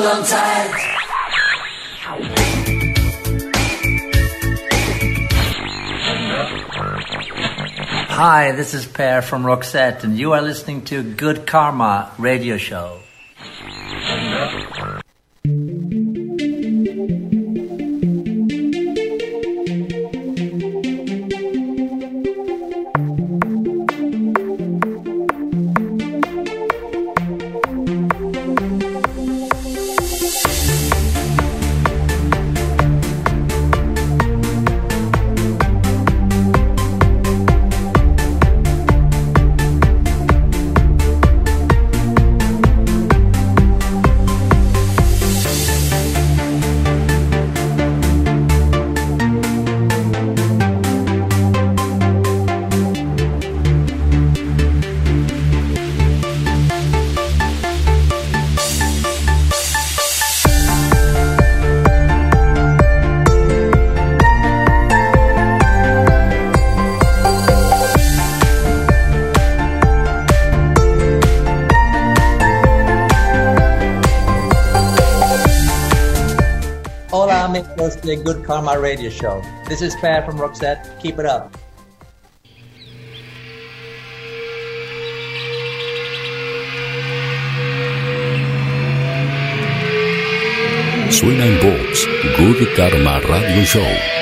on tight. Hi, this is Per from Roxette, and you are listening to Good Karma Radio Show. The Good Karma Radio Show. This is Per from Roxette. Keep it up. Suena en voz Good Karma Radio Show.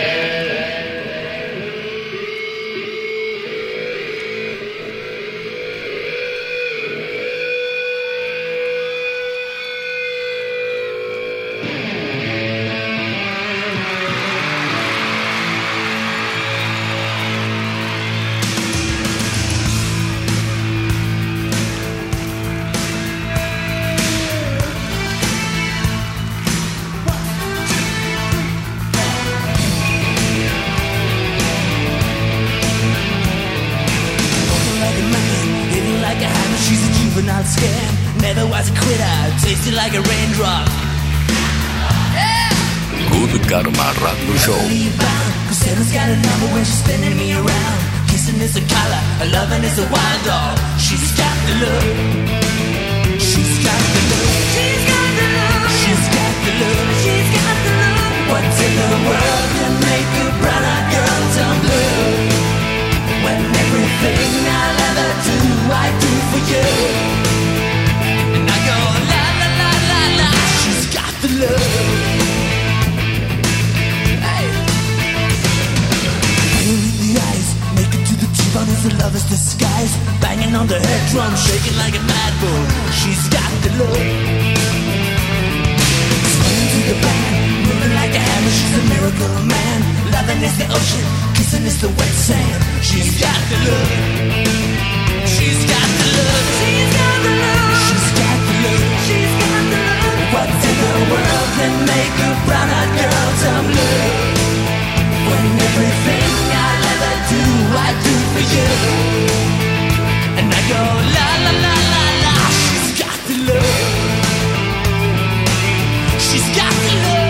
Good Karma Radio Show. Santa's got a number when she's spinning me around. Kissing is a color, a loving is a wild dog. She's got the look. She's got the look. She's got the look. She's got the look. She's got the look. What's in the world can make a brown-eyed girl turn blue? When everything I'll ever do, I do for you. And I go la la la la la. She's got the look. Is a lover's disguise, banging on the head drum, shaking like a mad bull. She's got the look. Swinging to the band, moving like a hammer. She's a miracle man. Loving is the ocean, kissing is the wet sand. She's got the look. She's got the look. She's got the look. She's got the look. She's got the look. What's in the world can make a brown-eyed girl turn blue? When everything I'll ever do, I do for you. And I go la la la la la. She's got the love. She's got the love.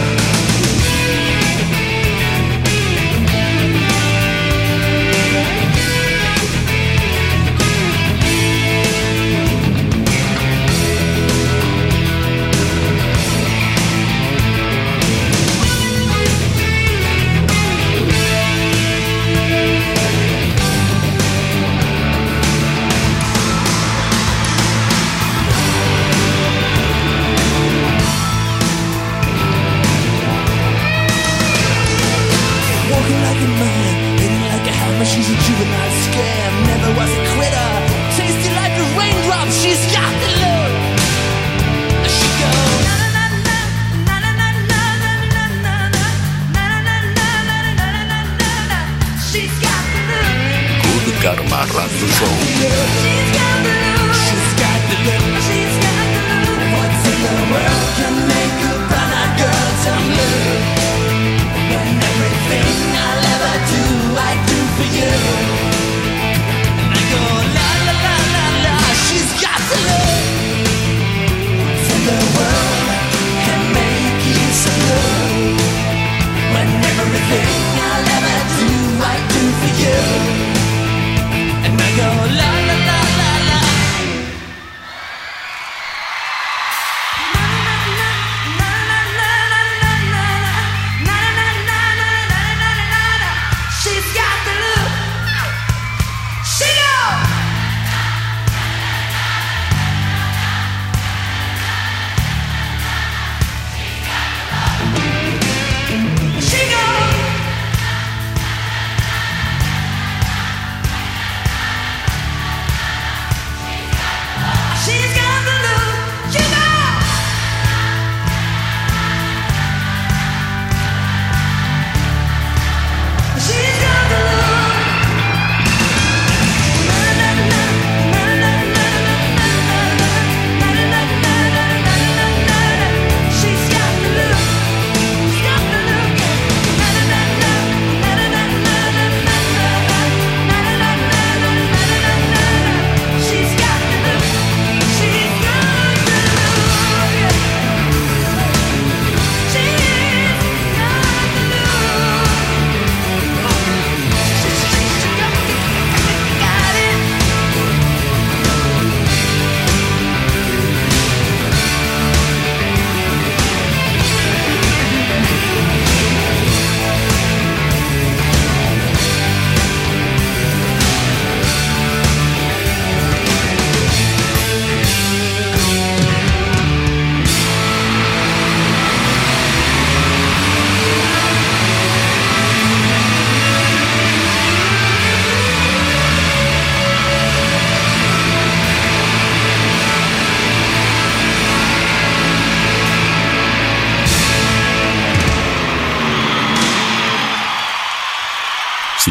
She's a juvenile scam, never was a quitter. Tasty like a raindrop, she's got the look. She goes na na na na na na na na na na na. She's got the look. Good Karma Radio Show. She's got the look. She's got the look. She's got the look. What's in the world can make a brown-eyed girl turn blue? When everything I'll ever do, I do for you. And I go la la la la la. She's got the look. What's in the world can make you so blue? When everything I'll ever do, I do for you. And I go la la la la la. Na na na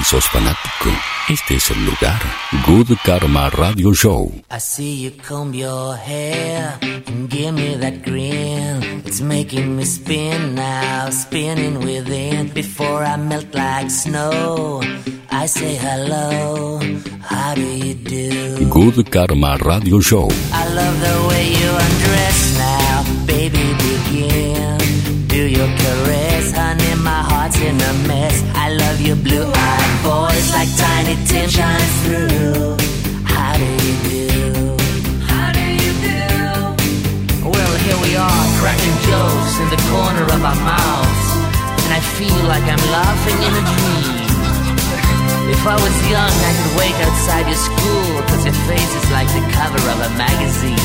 sos fanático, este es el lugar. Good Karma Radio Show. I see you comb your hair and give me that grin. It's making me spin now, spinning within. Before I melt like snow, I say hello, how do you do? Good Karma Radio Show. I love the way you undress now, baby, begin. Do your caress, honey, my heart's in a mess. I love your blue-eyed voice like Tiny Tim shining through. How do you do? How do you do? Well, here we are, cracking jokes in the corner of our mouths, and I feel like I'm laughing in a dream. If I was young, I could wait outside your school, 'cause your face is like the cover of a magazine.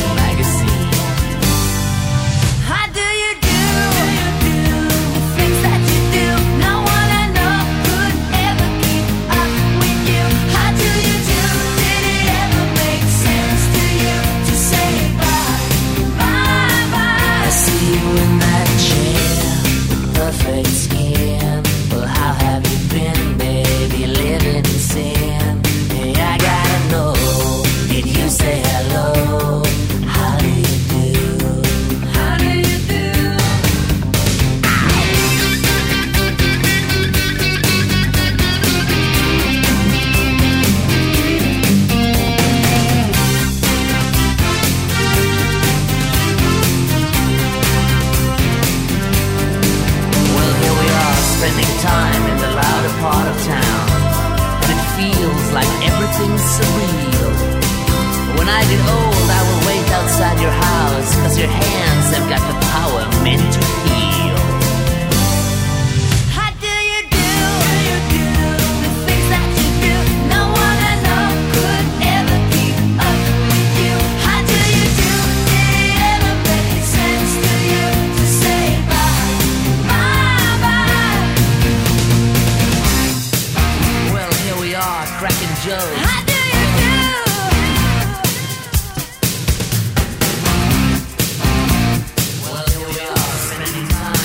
How do you do? The things that you do, no one I know could ever keep up with you. How do you do? Did it ever make sense to you to say bye, bye, bye? I see you in that chair with perfect skin. Well, how have you been, baby, living in sin? Hey, I gotta know, did you say hello? How do you do? How do you do? Well, here we are, spending time in the louder part of town, and it feels like everything's surreal. When I get old, I will wait outside your house, 'cause your hands have got the power meant to heal. How do you do? The things that you do, no one I know could ever keep up with you. How do you do? Did it ever make sense to you to say bye, bye, bye? Well, here we are, cracking jokes. How do you do? Well, here we are, spending time.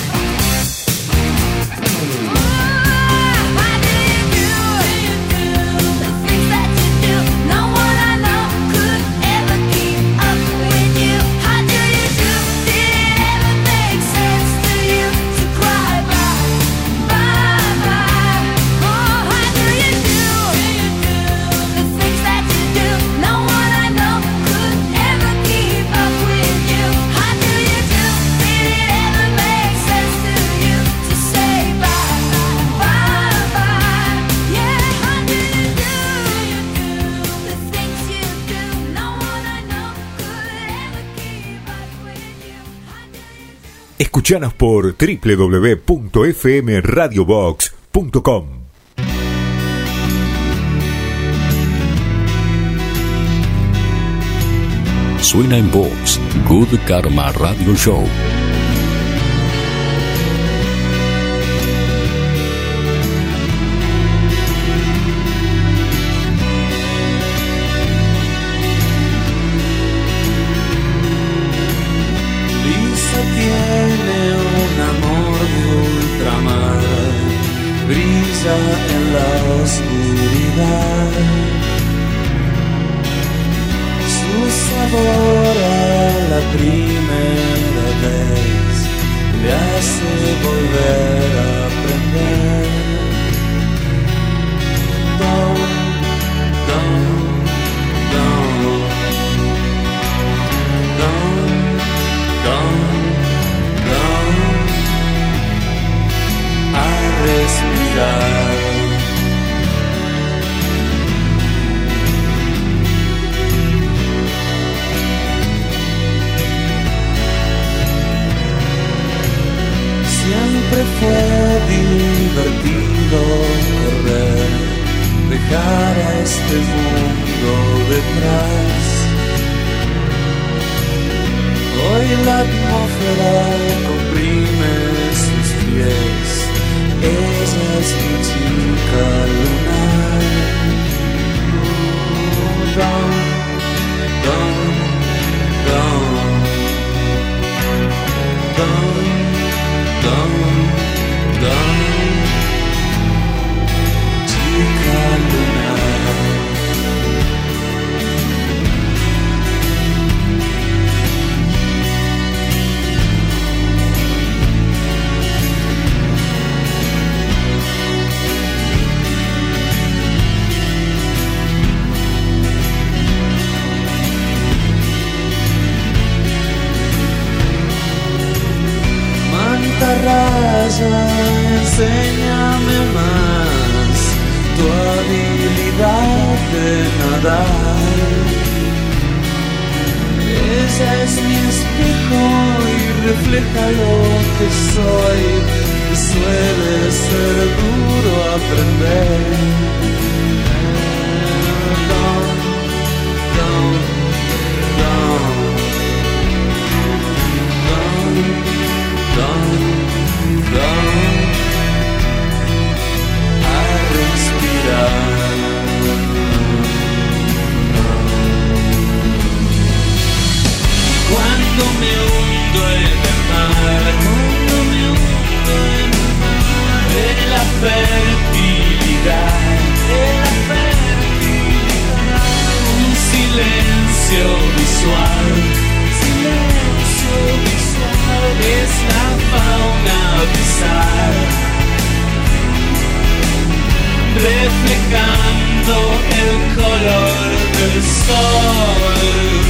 How do you do? The things that you do, no one I know could ever keep up with you. How do you do? Did it ever make sense to you to cry bye, bye, bye? Oh, how do you do? The things that you do, no one I know could ever keep up with you. How do you do? Did it ever make sense to you to say bye, bye, bye? Yeah, how do you do? The things you do, no one I know could ever keep up with you. How do you do? Escuchanos por www.fmradiobox.com. Suena en Box, Good Karma Radio Show. Lisa tiene un amor de ultramar, brilla en la oscuridad. Su sabor a la primera vez le hace volver a aprender. Don, don, don, don, don, don, a respirar. Siempre fue divertido correr, dejar a este mundo detrás. Hoy la atmósfera comprime sus pies, ella es mi chica lunar. Don, don, don, don, don, don, chica de nadar. Ella es mi espejo y refleja lo que soy. Suele ser duro aprender. A respirar. Cuando me hundo en el mar, cuando me hundo en el mar, en la fertilidad, un silencio visual, es la fauna bizar, reflejando el color del sol.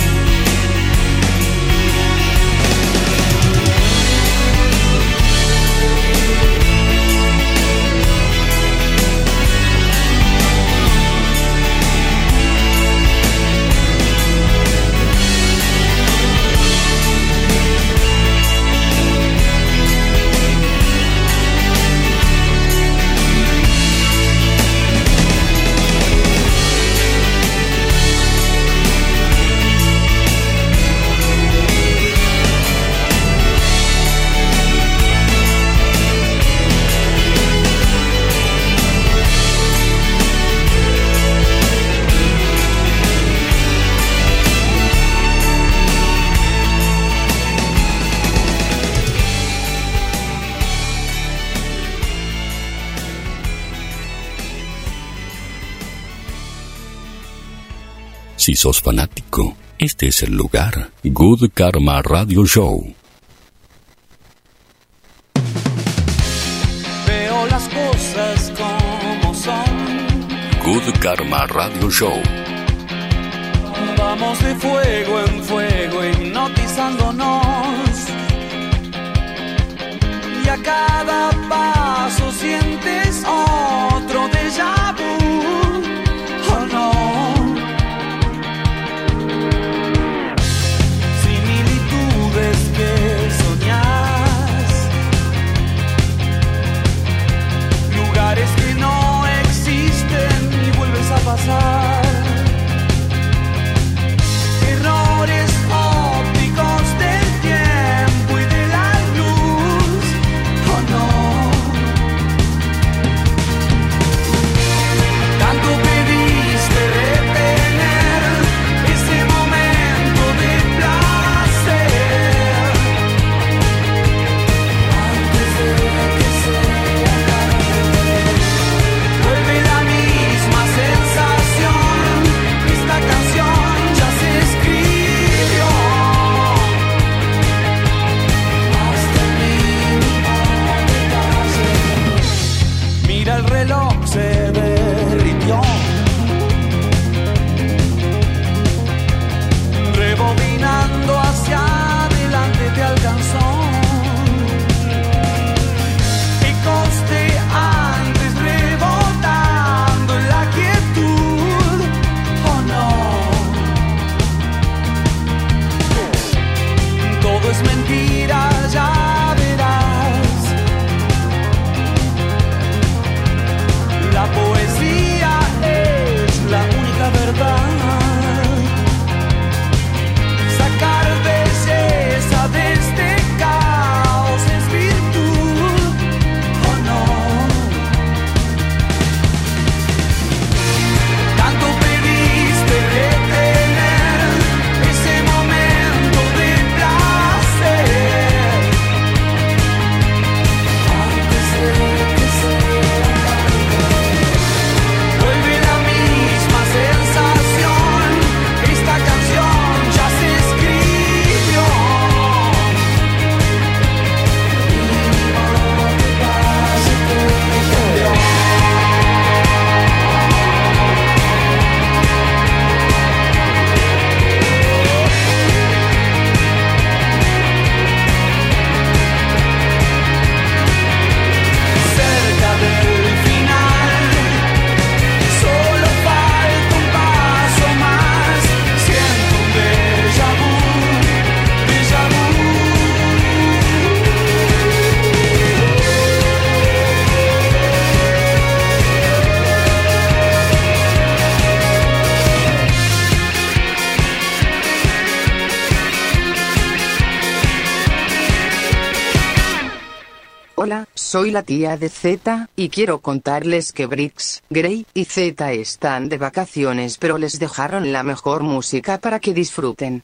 Si sos fanático, este es el lugar. Good Karma Radio Show. Veo las cosas como son. Good Karma Radio Show. Vamos de fuego en fuego, hipnotizándonos. Y a cada paso sientes otro déjà vu. Oh no. Que soñás, lugares que no existen y vuelves a pasar, errores ópticos del tiempo y de la luz, oh no. Tanto pediste detener ese momento de placer. Vuelve la misma sensación. Hola, soy la tía de Z, y quiero contarles que Brix, Grey y Z están de vacaciones, pero les dejaron la mejor música para que disfruten.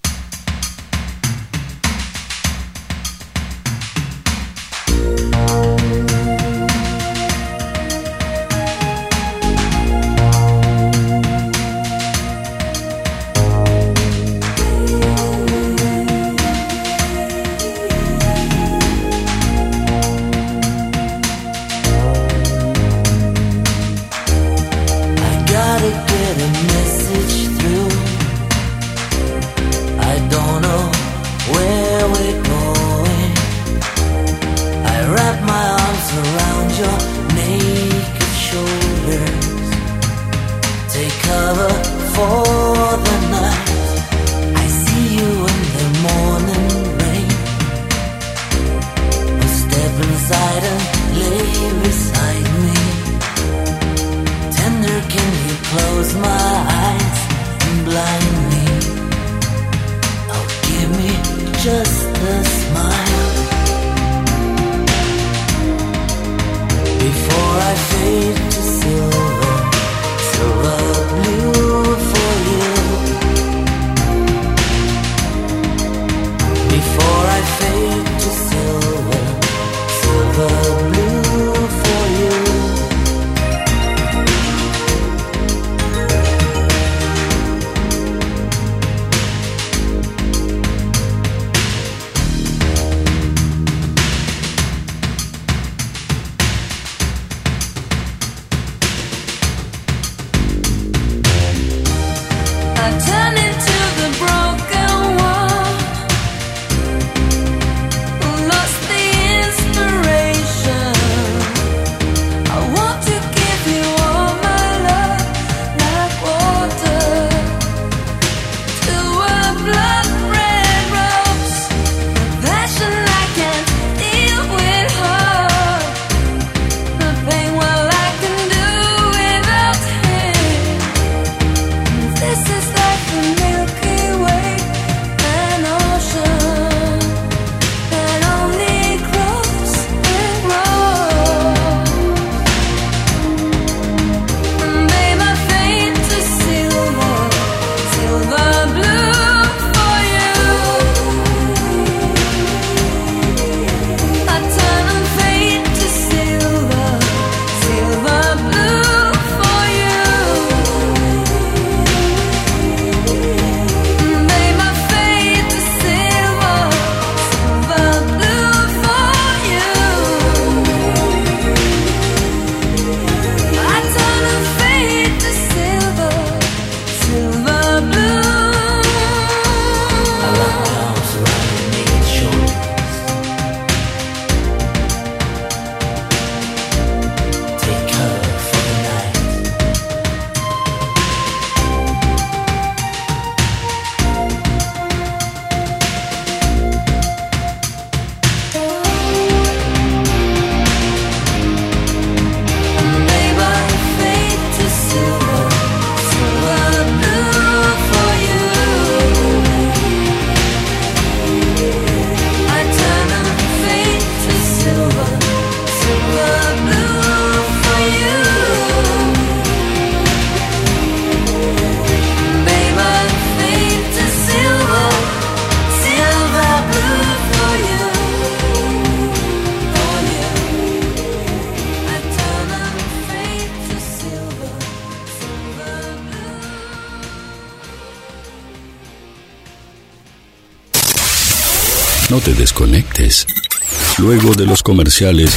No te desconectes. Luego de los comerciales,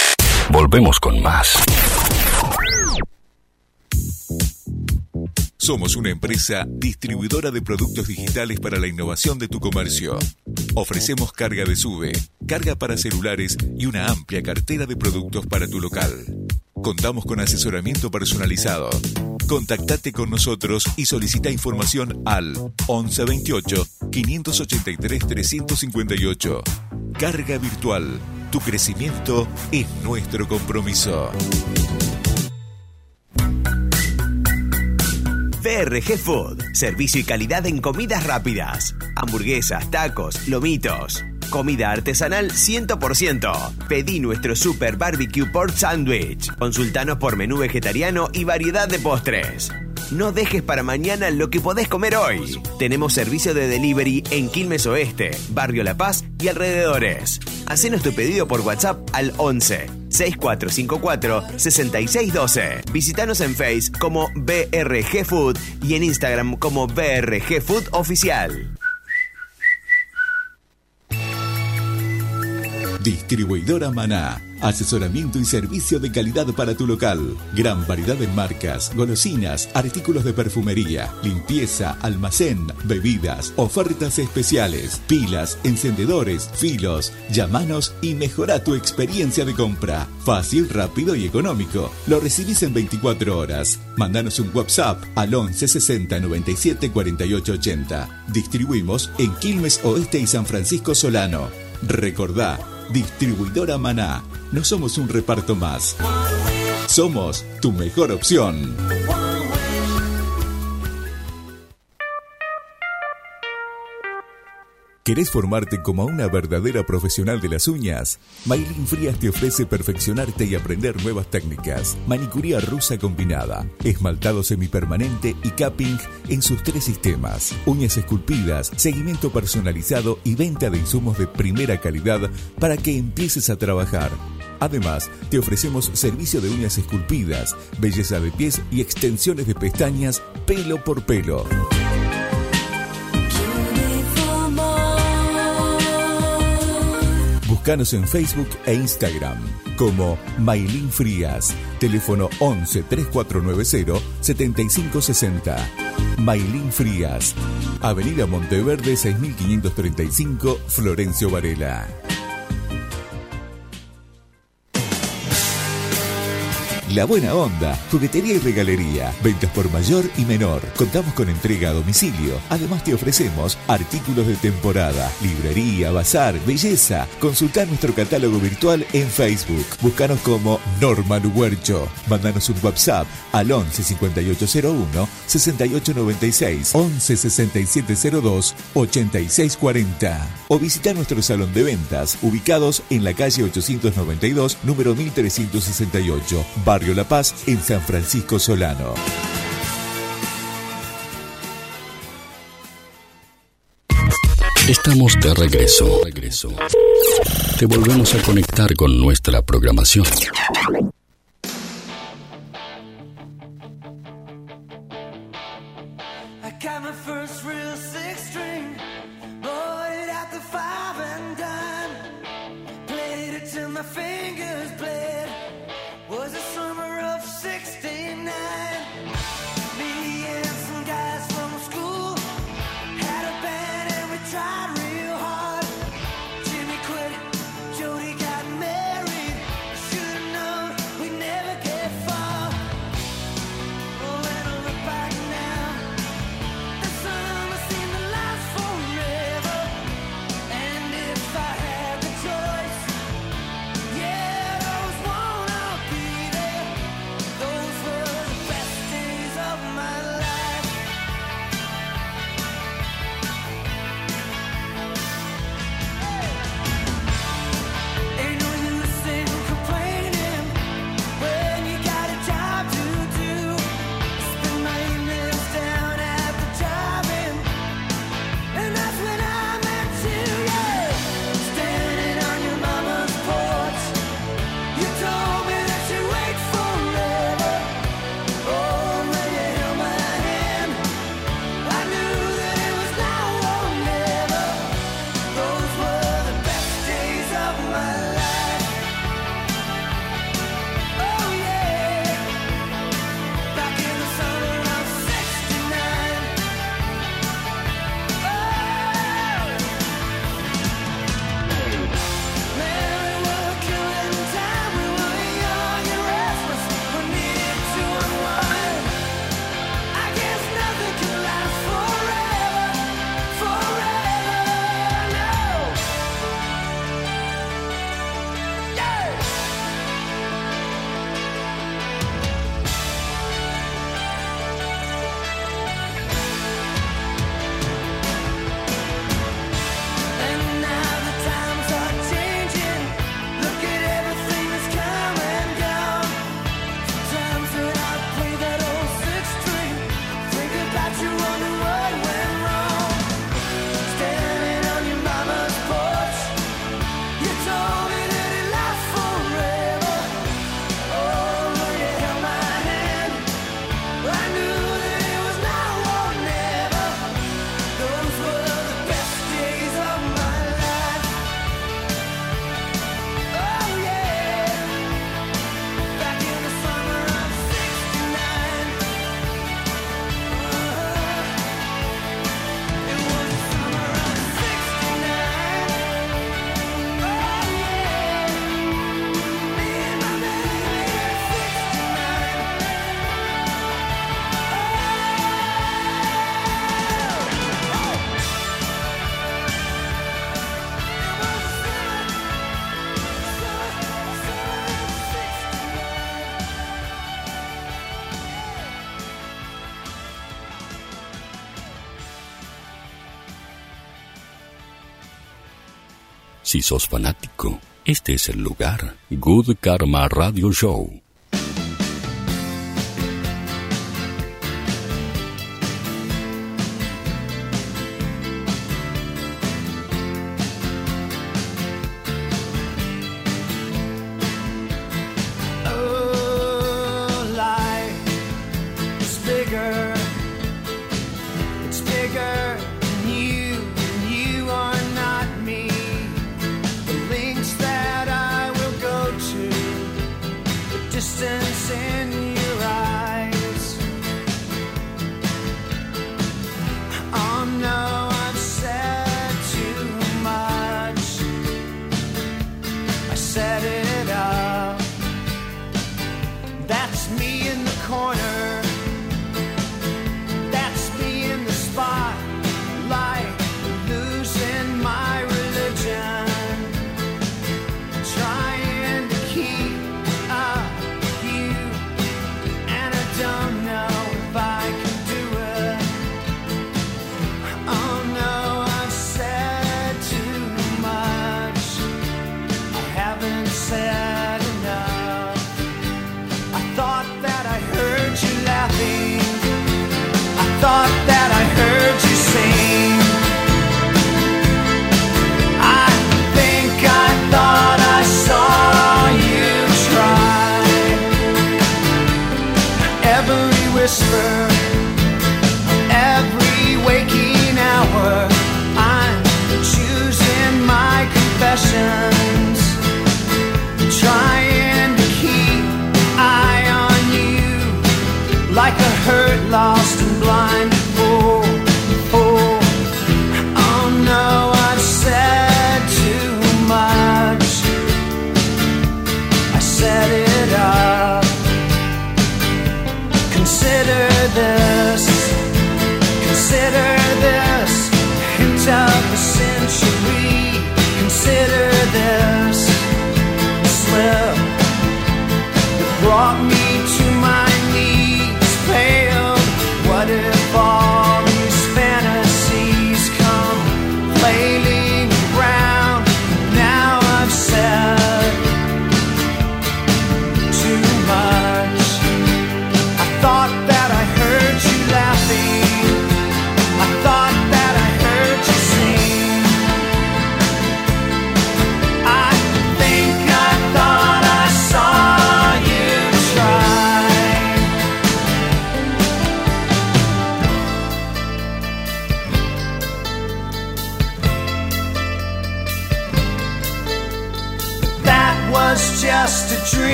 volvemos con más. Somos una empresa distribuidora de productos digitales para la innovación de tu comercio. Ofrecemos carga de SUBE, carga para celulares y una amplia cartera de productos para tu local. Contamos con asesoramiento personalizado. Contactate con nosotros y solicita información al 1128 583 358. Carga virtual. Tu crecimiento es nuestro compromiso. PRG Food, servicio y calidad en comidas rápidas, hamburguesas, tacos, lomitos. Comida artesanal 100%. Pedí nuestro Super Barbecue Pork Sandwich. Consultanos por menú vegetariano y variedad de postres. No dejes para mañana lo que podés comer hoy. Tenemos servicio de delivery en Quilmes Oeste, Barrio La Paz y alrededores. Hacenos tu pedido por WhatsApp al 11 6454 6612. Visítanos en Face como BRG Food y en Instagram como BRG Food Oficial. Distribuidora Maná. Asesoramiento y servicio de calidad para tu local. Gran variedad en marcas, golosinas, artículos de perfumería, limpieza, almacén, bebidas, ofertas especiales, pilas, encendedores, filos. Llámanos y mejora tu experiencia de compra. Fácil, rápido y económico. Lo recibís en 24 horas. Mándanos un WhatsApp al 11 60 97 48 80. Distribuimos en Quilmes Oeste y San Francisco Solano. Recordá, Distribuidora Maná. No somos un reparto más. Somos tu mejor opción. ¿Querés formarte como una verdadera profesional de las uñas? Maylin Frías te ofrece perfeccionarte y aprender nuevas técnicas. Manicuría rusa combinada, esmaltado semipermanente y capping en sus 3 sistemas. Uñas esculpidas, seguimiento personalizado y venta de insumos de primera calidad para que empieces a trabajar. Además, te ofrecemos servicio de uñas esculpidas, belleza de pies y extensiones de pestañas pelo por pelo. Búscanos en Facebook e Instagram como Maylin Frías. Teléfono 11 3490 7560. Maylin Frías. Avenida Monteverde 6535, Florencio Varela. La Buena Onda, juguetería y regalería, ventas por mayor y menor. Contamos con entrega a domicilio. Además te ofrecemos artículos de temporada, librería, bazar, belleza. Consultá nuestro catálogo virtual en Facebook. Búscanos como Norma Luguercho. Mándanos un WhatsApp al 11 5801 6896, 11 6702 8640. O visita nuestro salón de ventas, ubicados en la calle 892, número 1368, Barrio La Paz, en San Francisco Solano. Estamos de regreso. Te volvemos a conectar con nuestra programación. Seen Si sos fanático, este es el lugar. Good Karma Radio Show.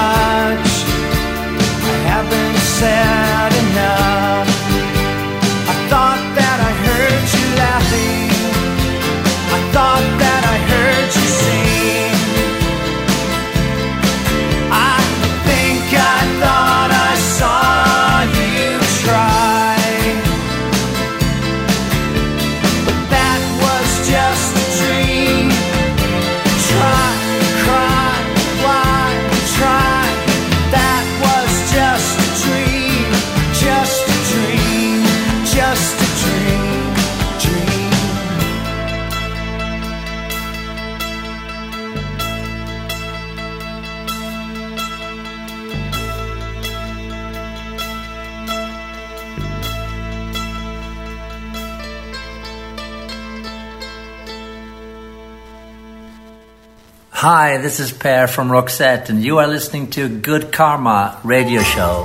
Sad enough. I Hi, this is Per from Roxette, and you are listening to Good Karma Radio Show.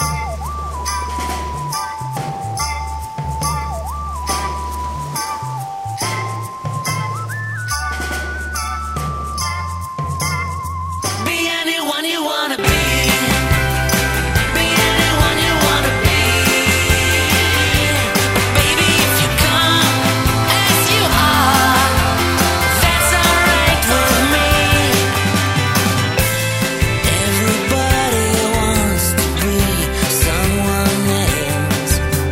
Be anyone you wanna be. Be anyone you wanna be. Baby, if you come as you are, that's alright with me. Everybody wants to be someone else.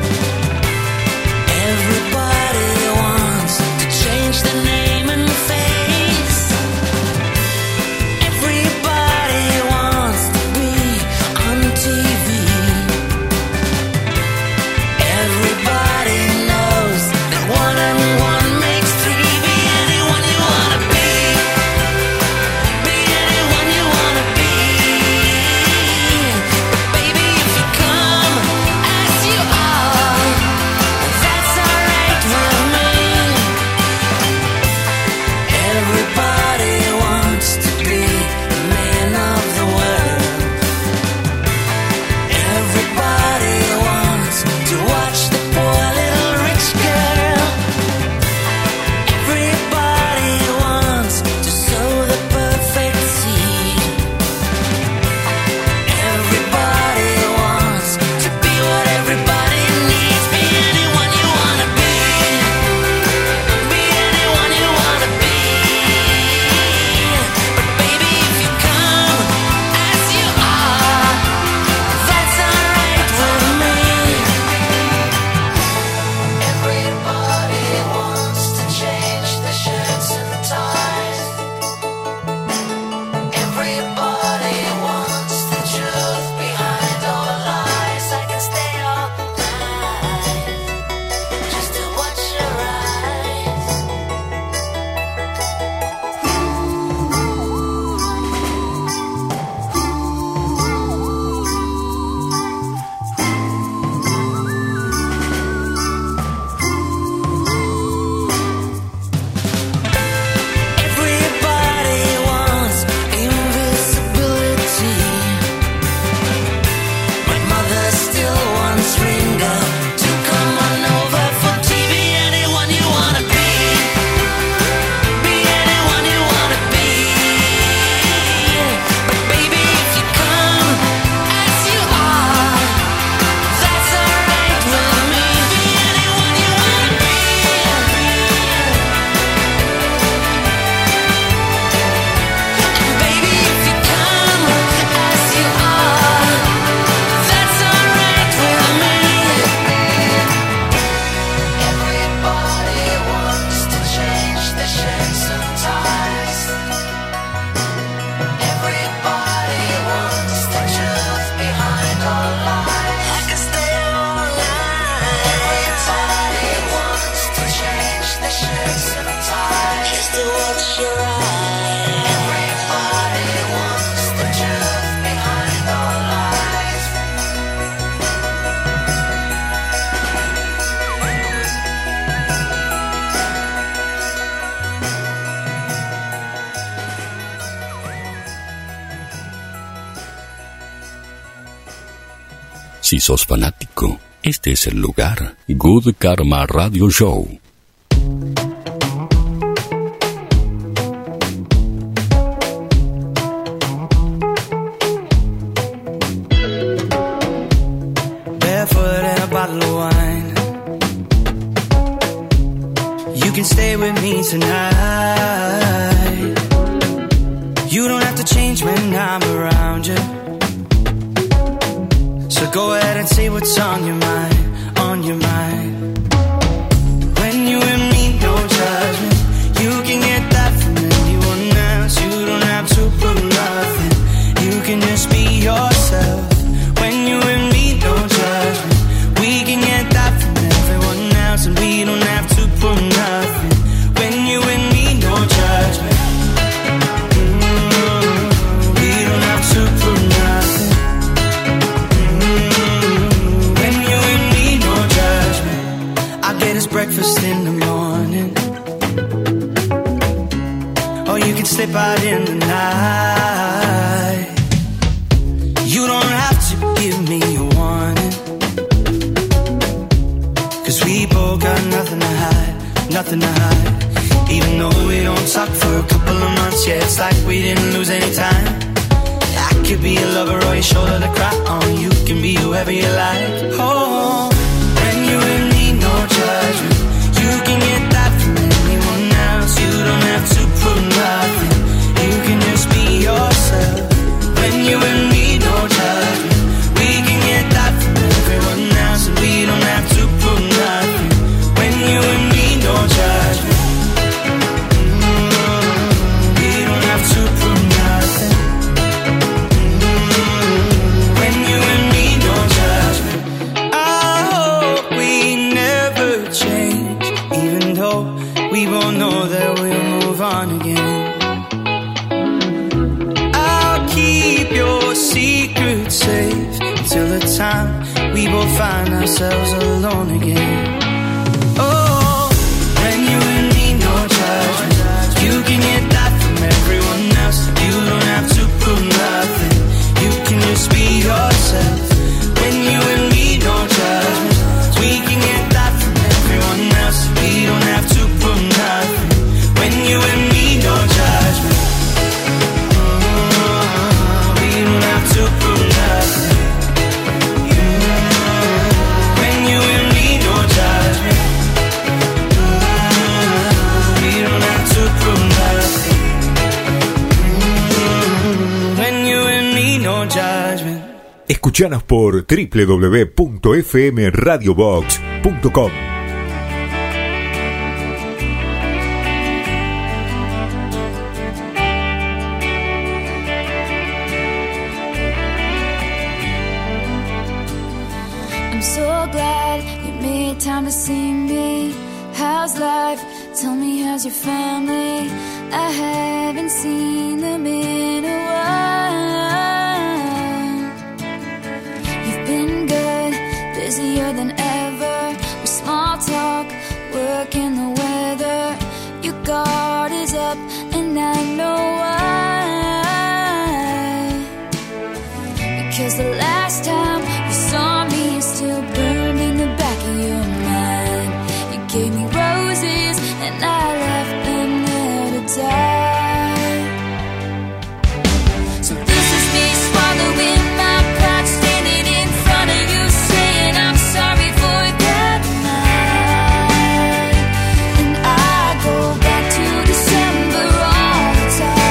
Everybody wants to change the name and face. Everybody wants to be on TV. Everybody knows that one and one makes three. Be anyone you wanna be. Be anyone you wanna be. But baby, if you come as you are, that's alright with me. Everybody wants to be the man of the world. Everybody wants to watch the poor little rich girl. Everybody wants to sow the perfect seed. Everybody wants to be what everybody needs. Be anyone you wanna be. Be anyone you wanna be. But baby, if you come as you are, that's alright with me. Everybody wants to change the shirts and ties. Everybody wants the truth behind all lies. I can stay all night just to watch your eyes. Everybody wants invisibility. My mother still wants Ringo to come on over for TV. Anyone you wanna be. Be anyone you wanna be. But baby, if you come as you are, that's alright with me. Be anyone you wanna be. And baby, if you come as you are, that's alright with me. Everybody wants to change the shirts and ties. Everybody wants the truth behind all lies. I can stay all night. Everybody wants to change the shirts and ties. Just to watch your eyes. Everybody wants the truth behind all lies. Si sos fanático, este es el lugar. Good Karma Radio Show. Barefoot and a bottle of wine. You can stay with me tonight. You don't have to change when I'm around you. So go ahead and say what's on your mind, on your mind. When you and me, no judgment. You can get that from anyone else. You don't have to prove nothing. You can just be yourself. When you and me, no judgment. We can get that from everyone else, and we don't have to prove nothing. When you and me, no judgment. We don't have to prove nothing. When you and me, no judgment. I get us breakfast in the morning. Or you you could slip out in the night. You don't have to give me a warning, 'cause we both got nothing to hide, nothing to hide. Even though we don't talk for a couple of months, yeah, it's like we didn't lose any time. I could be a lover or your shoulder to cry on. You can be whoever you like. Oh, when you and me, no judgment. You can get that from anyone else. You don't have to prove nothing. You can just be yourself. When you and me, no judgment. We can get that from everyone else, and we don't have to prove nothing. When you and me, no judgment. We don't have to prove nothing. When you and me, no judgment. I hope we never change, even though we both know that we'll move on again. I'll keep your secret safe until the time we both find ourselves alone again. Oh, when you and me, no judgment. You can get that from everyone else. You don't have to prove nothing. You can just be yourself. When you and me, no judgment. We can get that from everyone else. We don't have to prove nothing. When you and me, no judgment. We don't have to prove nothing. When you and me, no judgment. We don't have to prove nothing. When you and me, no judgment. Escuchanos por www.fmradiobox.com. I'm so glad you made time to see me. How's life? Tell me, how's your family? I haven't seen them in a while. You've been good, busier than ever, with small talk, work and the weather. Your guard is up and I know why. Because the last time you saw me, it's still burned in the back of your mind. You gave me roses and I left them there to die. So this is me swallowing my pride, standing in front of you, saying I'm sorry for that night. And I go back to December all the time.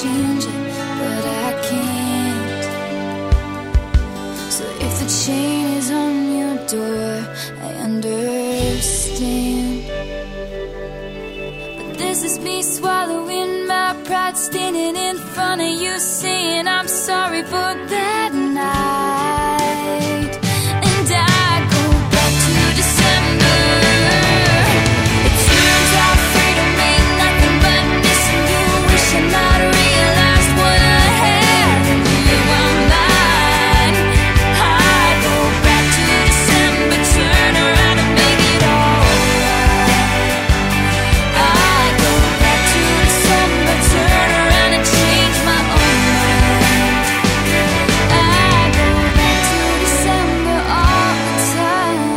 change it, but I can't. So if the chain is on your door, I understand. But this is me swallowing my pride, standing in front of you, saying I'm sorry for that night. And I go back to December. It turns out freedom ain't nothing but missing you, wishing I'd realized what I had. You were mine. I go back to December, turn around and make it alright. I go back to December, turn around and change my own mind. I go back to December all the time.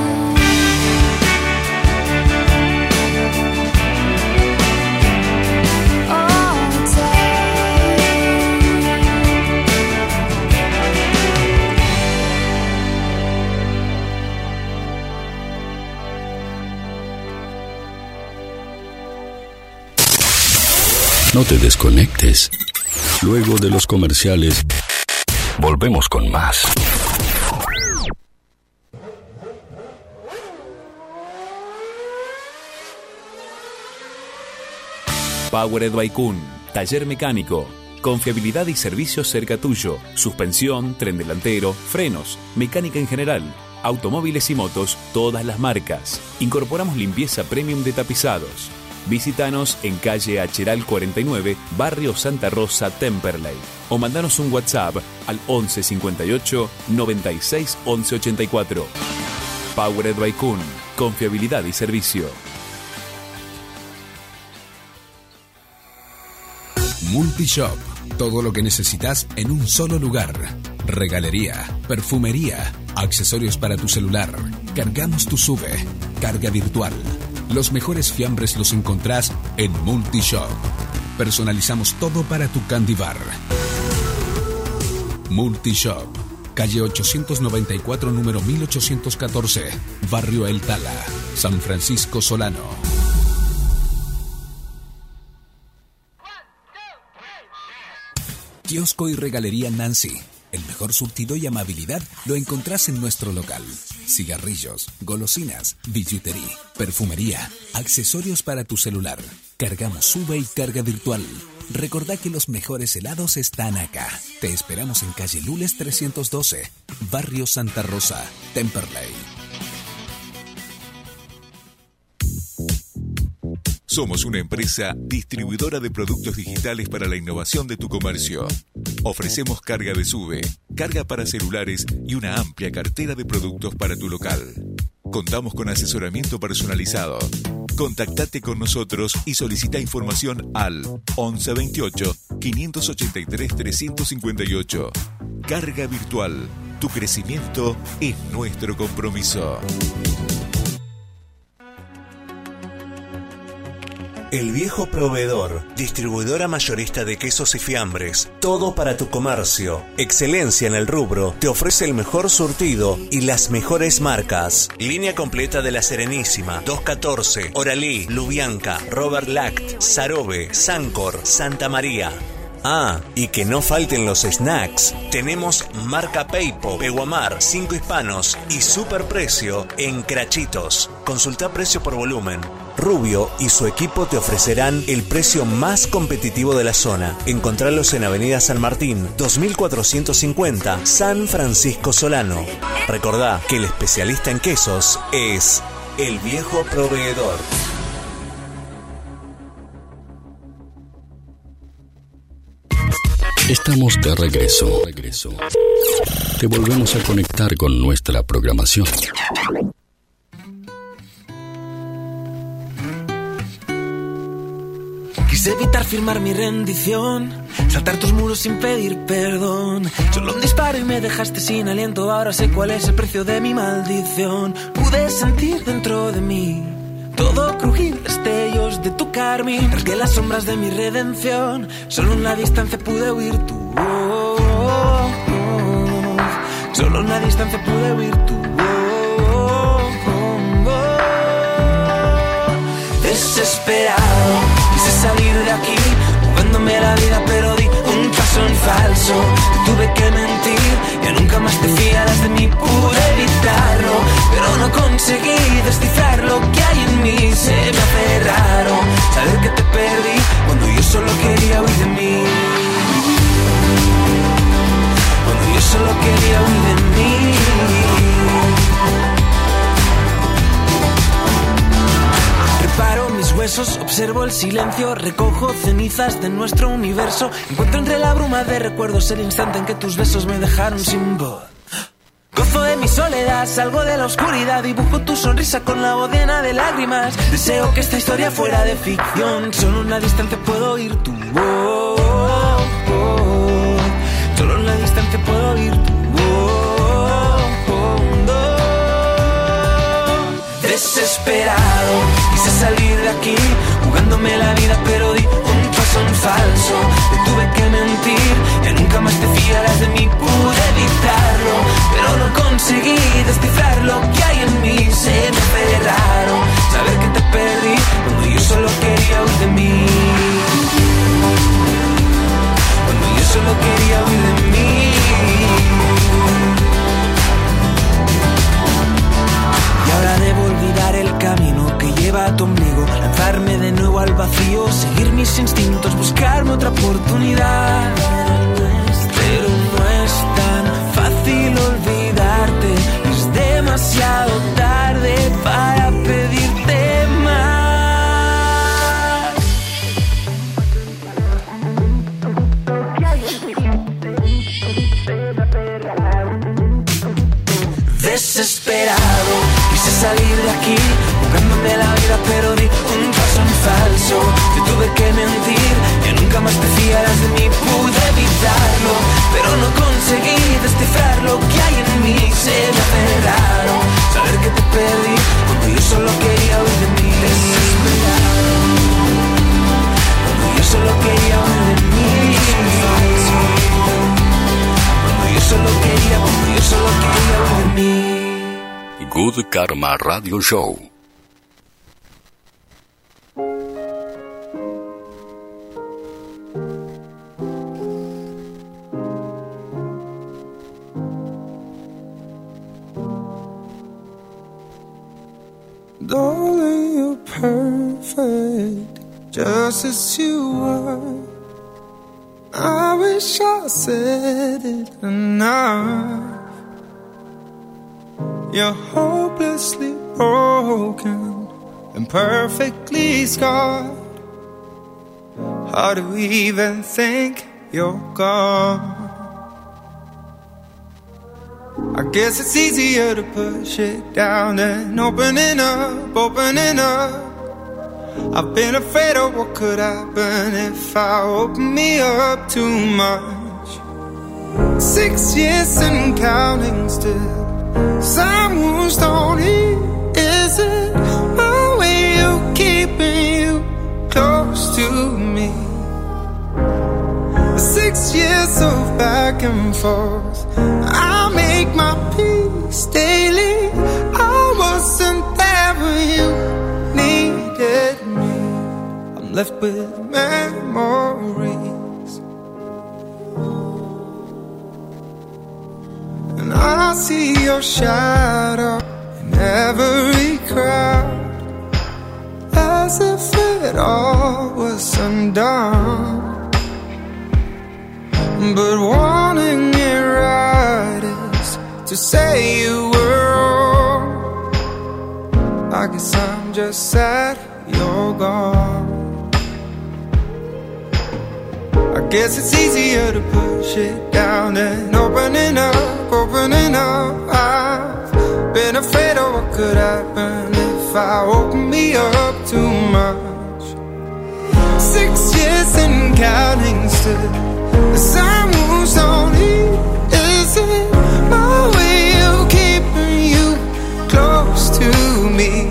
All the time. No te desconectes. Luego de los comerciales, volvemos con más. Powered by Kun, taller mecánico, confiabilidad y servicio cerca tuyo, suspensión, tren delantero, frenos, mecánica en general, automóviles y motos, todas las marcas. Incorporamos limpieza premium de tapizados. Visítanos en calle Acheral 49, barrio Santa Rosa, Temperley. O mandanos un WhatsApp al 11 58 96 11 84. Powered by Kun, confiabilidad y servicio. Multishop, todo lo que necesitas en un solo lugar. Regalería, perfumería, accesorios para tu celular. Cargamos tu SUV, carga virtual. Los mejores fiambres los encontrás en Multishop. Personalizamos todo para tu candy bar. Multishop, calle 894, número 1814, barrio El Tala, San Francisco Solano. Kiosco y regalería Nancy. El mejor surtido y amabilidad lo encontrás en nuestro local. Cigarrillos, golosinas, billutería, perfumería, accesorios para tu celular. Cargamos SUV y carga virtual. Recordá que los mejores helados están acá. Te esperamos en calle Lules 312, barrio Santa Rosa, Temperley. Somos una empresa distribuidora de productos digitales para la innovación de tu comercio. Ofrecemos carga de SUBE, carga para celulares y una amplia cartera de productos para tu local. Contamos con asesoramiento personalizado. Contactate con nosotros y solicita información al 1128 583 358. Carga virtual. Tu crecimiento es nuestro compromiso. El Viejo Proveedor, distribuidora mayorista de quesos y fiambres, todo para tu comercio. Excelencia en el rubro, te ofrece el mejor surtido y las mejores marcas. Línea completa de La Serenísima, 214, Oralí, Lubianca, Robert Lact, Sarobe, Sancor, Santa María. Ah, y que no falten los snacks. Tenemos marca Peipo, Peguamar, 5 Hispanos y superprecio en Crachitos. Consulta precio por volumen. Rubio y su equipo te ofrecerán el precio más competitivo de la zona. Encontralos en Avenida San Martín, 2450, San Francisco Solano. Recordá que el especialista en quesos es El Viejo Proveedor. Estamos de regreso. Te volvemos a conectar con nuestra programación. Quise evitar firmar mi rendición, saltar tus muros sin pedir perdón. Solo un disparo y me dejaste sin aliento. Ahora sé cuál es el precio de mi maldición. Pude sentir dentro de mí todo crujir, destellos de tu carmín. Rasgué las sombras de mi redención. Solo en la distancia pude huir tú. Solo en la distancia pude huir tú. Desesperado, quise salir de aquí, moviéndome jugándome la vida, pero di un paso en falso. Te tuve que mentir, ya nunca más te fiarás de mí. Pude evitarlo, pero no conseguí descifrar lo que hay en mí. Se me hace raro saber que te perdí cuando yo solo quería huir de mí. Cuando yo solo quería huir de mí. Reparo mis huesos, observo el silencio, recojo cenizas de nuestro universo. Encuentro entre la bruma de recuerdos el instante en que tus besos me dejaron sin voz. Gozo de mi soledad, salgo de la oscuridad, dibujo tu sonrisa con la voz llena de lágrimas. Deseo que esta historia fuera de ficción, solo en la distancia puedo oír tu voz. Solo en la distancia puedo oír tu voz. Desesperado, quise salir de aquí, jugándome la vida, pero di un paso en falso. Te tuve que mentir, ya nunca más te fiarás de mí. Pude evitarlo, pero no conseguí descifrar lo que hay en mí. Se me hace raro saber que te perdí cuando yo solo quería huir de mí. Cuando yo solo quería huir de mí. Y ahora debo olvidar el camino que lleva a tu ombligo, lanzarme de nuevo al vacío, seguir mis instintos, buscarme otra oportunidad. Pero no es tan fácil olvidarte, es demasiado tarde para pedirte más. Desesperado, quise salir de aquí, jugándome la vida, pero di un paso en falso. Te tuve que mentir, que nunca más te fiarás de mí. Pude evitarlo, pero no conseguí descifrar lo que hay en mí. Se me hace raro saber que te perdí cuando yo solo quería huir de mí. Desesperado, cuando yo solo quería huir de mí. Cuando yo solo quería huir de mí. Good Karma Radio Show. Darling, you're perfect, just as you are. I wish I said it enough. You're hopelessly broken and perfectly scarred. How do we even think you're gone? I guess it's easier to push it down than opening up, opening up. I've been afraid of what could happen if I open me up too much. 6 years and counting still. Some wounds don't heal. Is it my way of keeping you close to me? 6 years of back and forth, I make my peace daily. I wasn't there when you needed me. I'm left with memories, and I see your shadow in every crowd, as if it all was undone. But wanting it right is to say you were wrong. I guess I'm just sad you're gone. I guess it's easier to push it down than opening up, opening up. I've been afraid of what could happen if I open me up too much. 6 years and counting still. Some moves don't heal. Is it my way of keeping you close to me?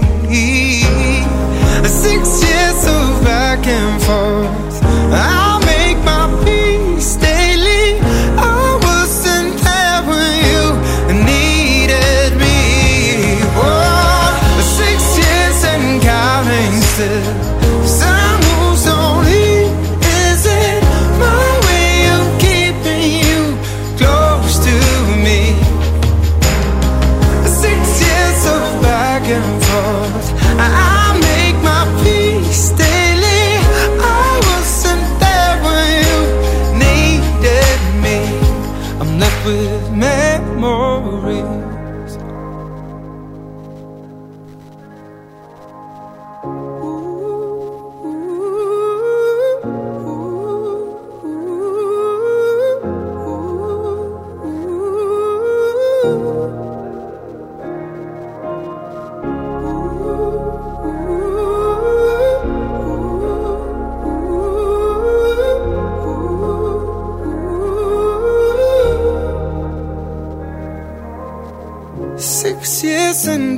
6 years of back and forth, I'll make my peace daily. I wasn't there when you needed me. Oh, 6 years and counting still. Some moves don't heal. Is it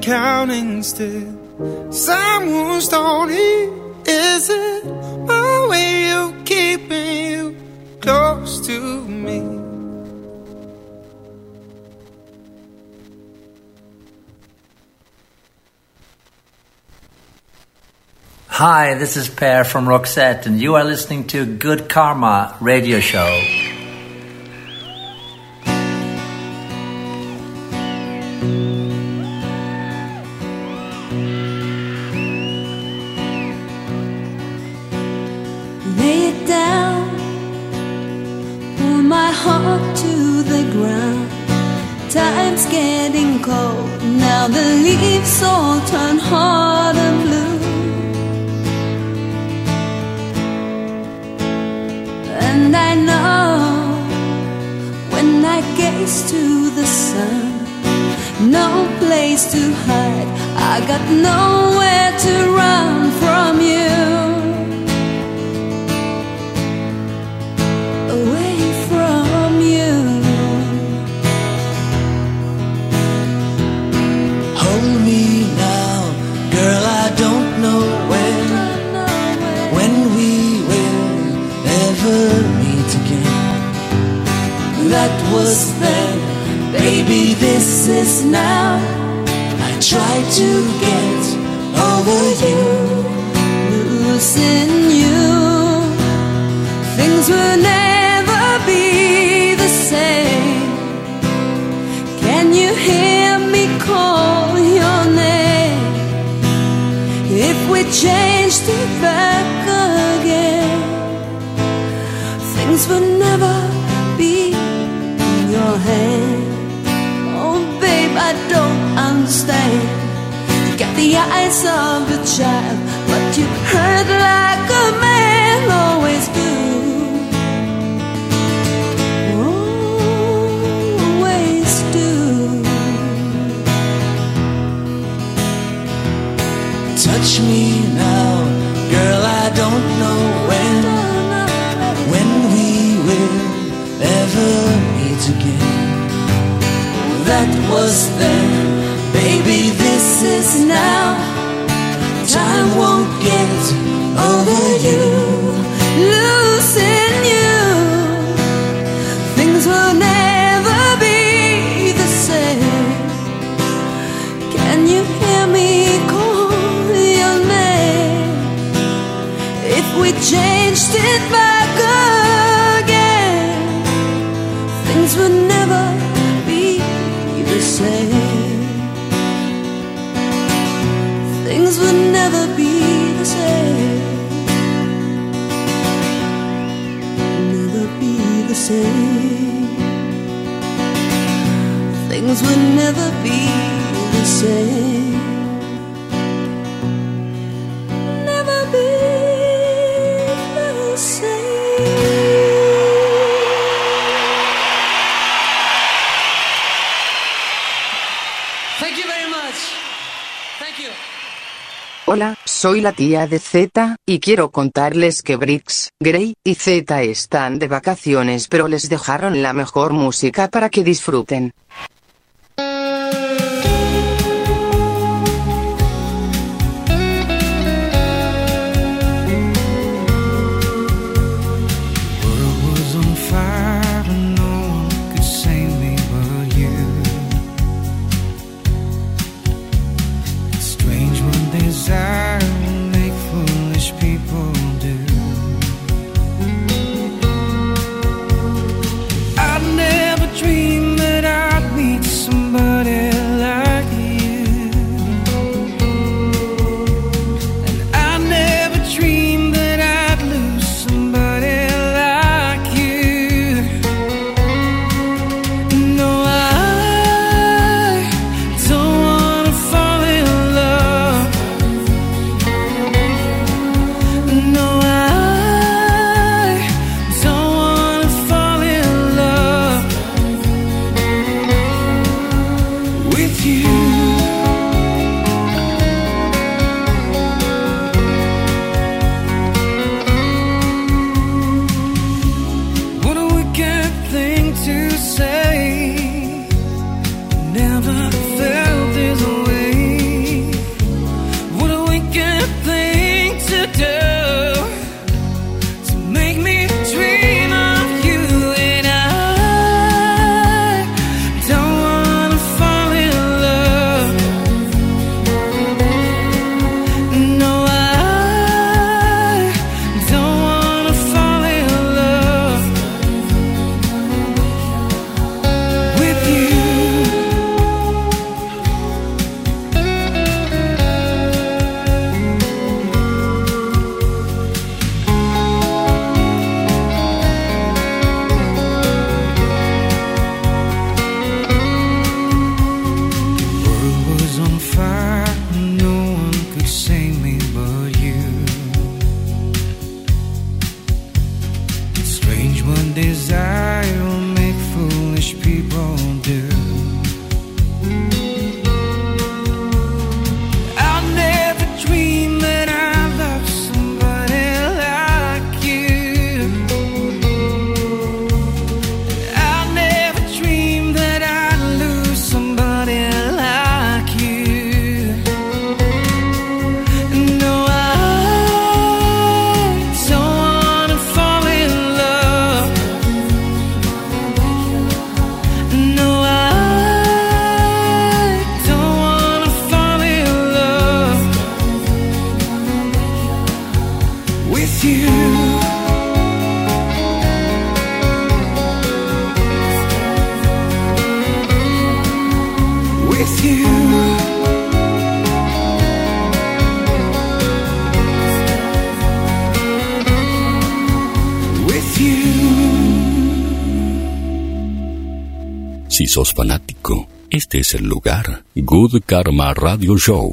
counting still. Someone's told you, is it my way of keeping you close to me? Hi, this is Per from Roxette, and you are listening to Good Karma Radio Show. Lay it down, pull my heart to the ground. Time's getting cold, now the leaves all turn hard and blue. And I know when I gaze to the sun, no place to hide, I got nowhere to run from you. Away from you. Hold me now, girl, I don't know when we will ever meet again. That was then, baby, this is now. I tried to get over you, Losing you, things will never be the same. Can you hear me call your name? If we changed it back again, things would never be in your hand. Oh babe, I don't understand. You got the eyes of a child, but you hurt like a man always do. Always do. touch me now, girl, I don't know when we will ever meet again. That was then, baby, this is now. Time won't get over you, Losing you, things will never be the same. Can you hear me call your name? If we changed it back again, things would never be the same. Things would never be the same. Never be the same. Things would never be the same. Never be the same. Thank you very much. Thank you. Hola, soy la tía de Z, y quiero contarles que Brix, Grey y Z están de vacaciones, pero les dejaron la mejor música para que disfruten. World was on fire and no one could save me but you. It's strange what desire will make foolish people do. I'd never dreamed that I'd meet with you. With you. Si sos fanático, este es el lugar. Good Karma Radio Show.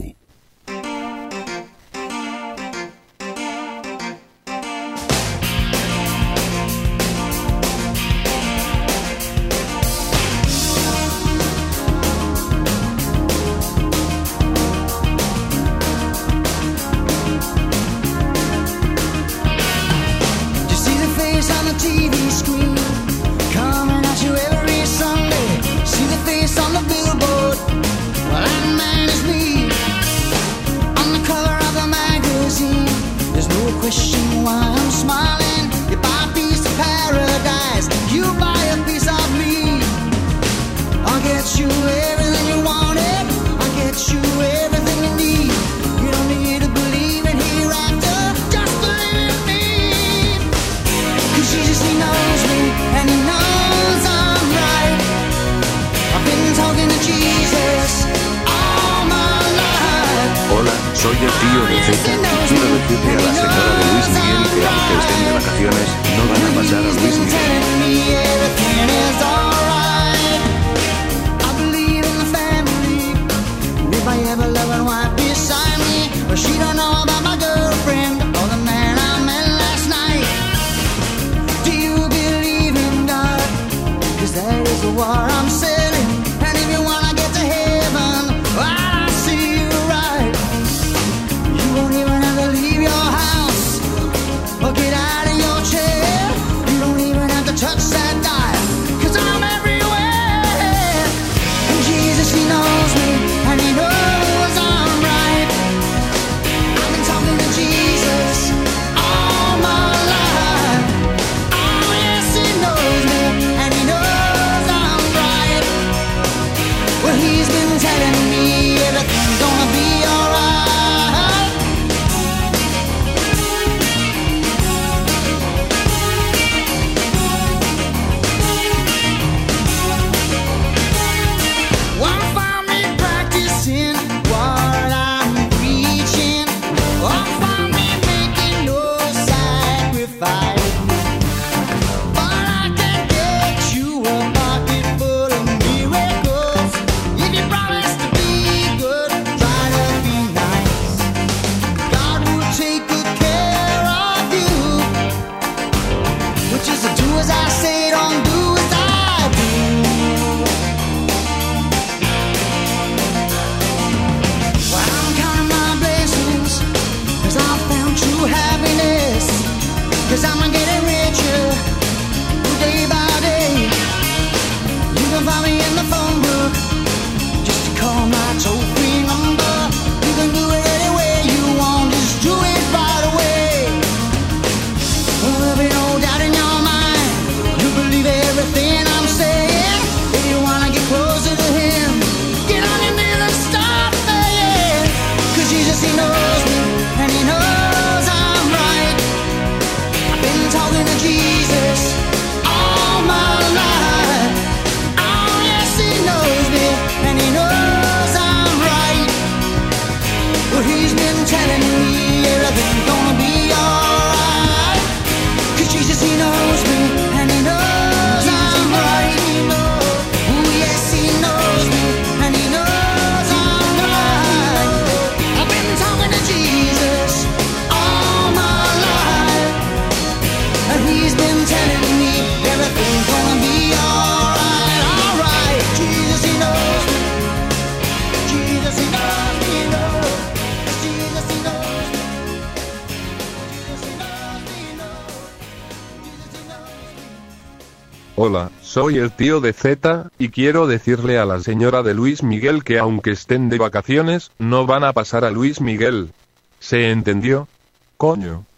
Hola, soy el tío de Z, y quiero decirle a la señora de Luis Miguel que aunque estén de vacaciones, no van a pasar a Luis Miguel. ¿Se entendió? Coño.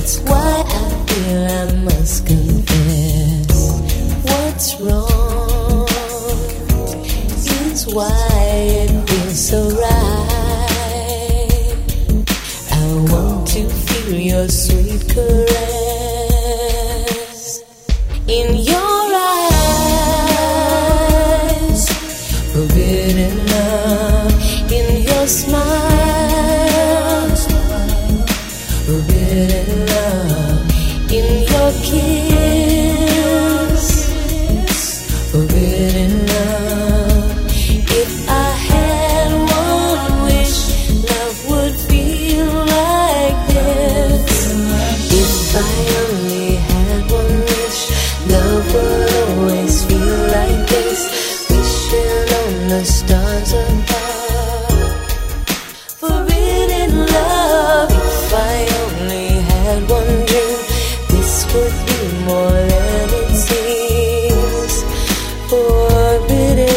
That's why I feel I must confess. What's wrong is why it feels so right. I want to feel your sweet caress in your eyes, forbidden love in your smile, forbidden love in your kiss, forbidden love. If I had one wish, love would feel like this. If I only had one wish, love would always feel like this. Wishing on the stars above, forbidden love. If I only had one dream, this would be more than it seems. Forbidden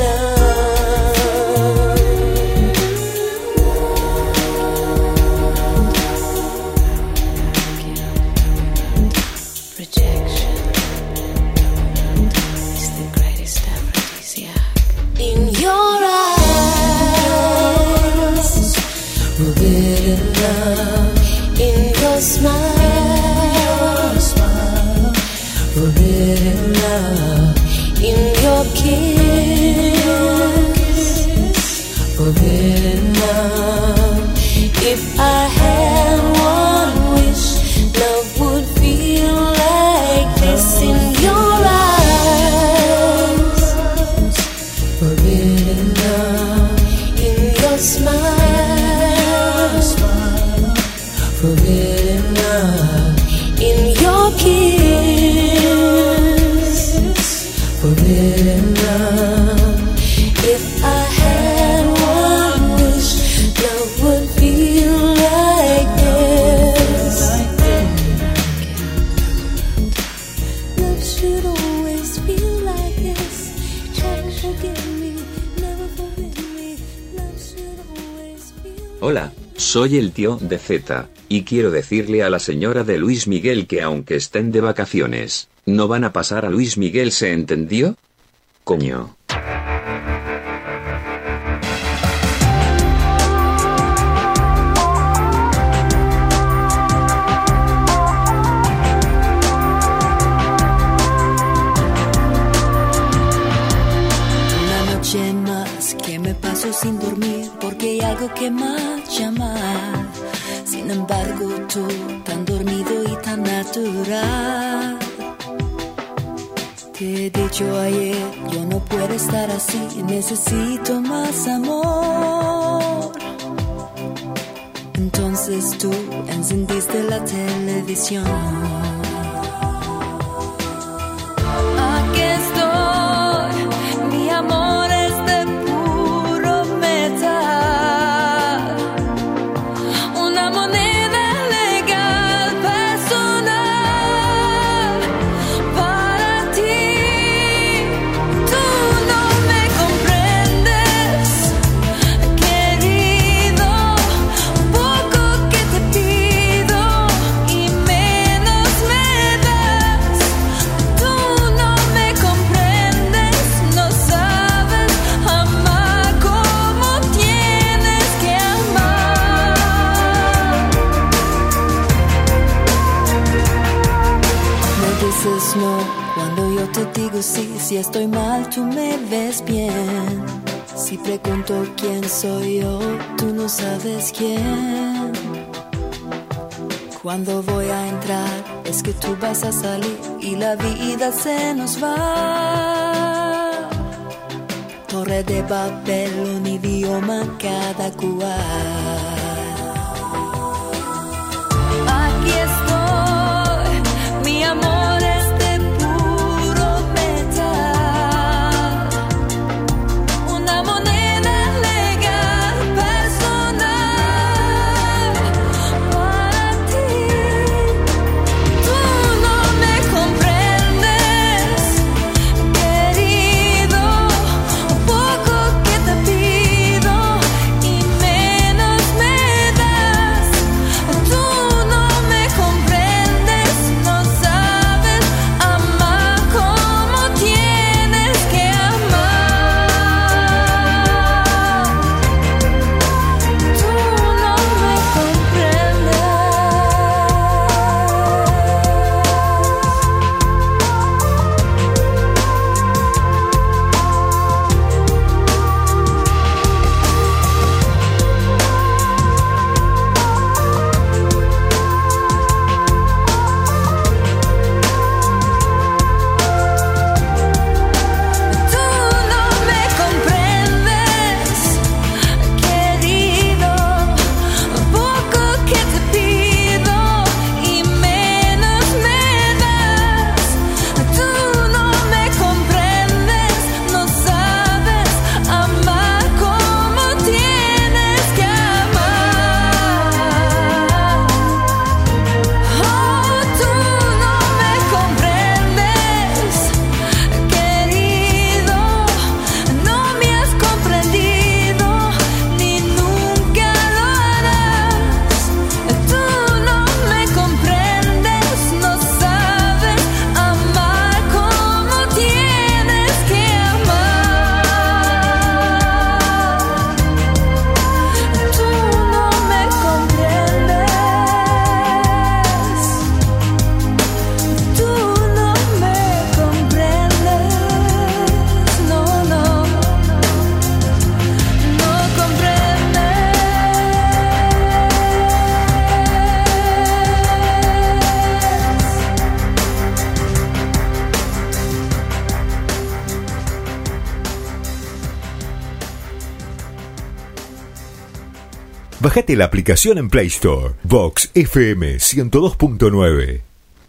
in your eyes, forbidden love in your smile, forbidden love in your kiss, forbidden love. If I had one wish, love would feel like this in your eyes, forbidden love in your smile, forbidden love in your kiss, forbidden love. If I had one wish, love would feel like this. Love should always feel like this. Try to forgive me, never forbid me. Love should always feel. Hola, soy el tío de Z, y quiero decirle a la señora de Luis Miguel que aunque estén de vacaciones, no van a pasar a Luis Miguel, ¿se entendió? Coño. Una noche más que me paso sin dormir porque hay algo que más llama. Sin embargo, tú tan dormido y tan natural. Te he dicho ayer, yo no puedo estar así, necesito más amor. Entonces tú encendiste la televisión. Aquí estoy, mi amor es de puro metal. Una moneda legal personal para ti. Tú no me comprendes, querido. Poco que te pido y menos me das. Tú no me comprendes, no sabes amar como tienes que amar. Me dices no cuando yo te digo sí. Si estoy mal, tú me ves bien. Si pregunto quién soy yo, tú no sabes quién. Cuando voy a entrar, es que tú vas a salir y la vida se nos va. Torre de Babel, un idioma cada cual. Aquí estoy, mi amor es de puro metal. Una moneda legal personal para ti. Tú no me comprendes, querido. Poco que te pido y menos me das. Tú no me Bájate la aplicación en Play Store. Vox FM 102.9.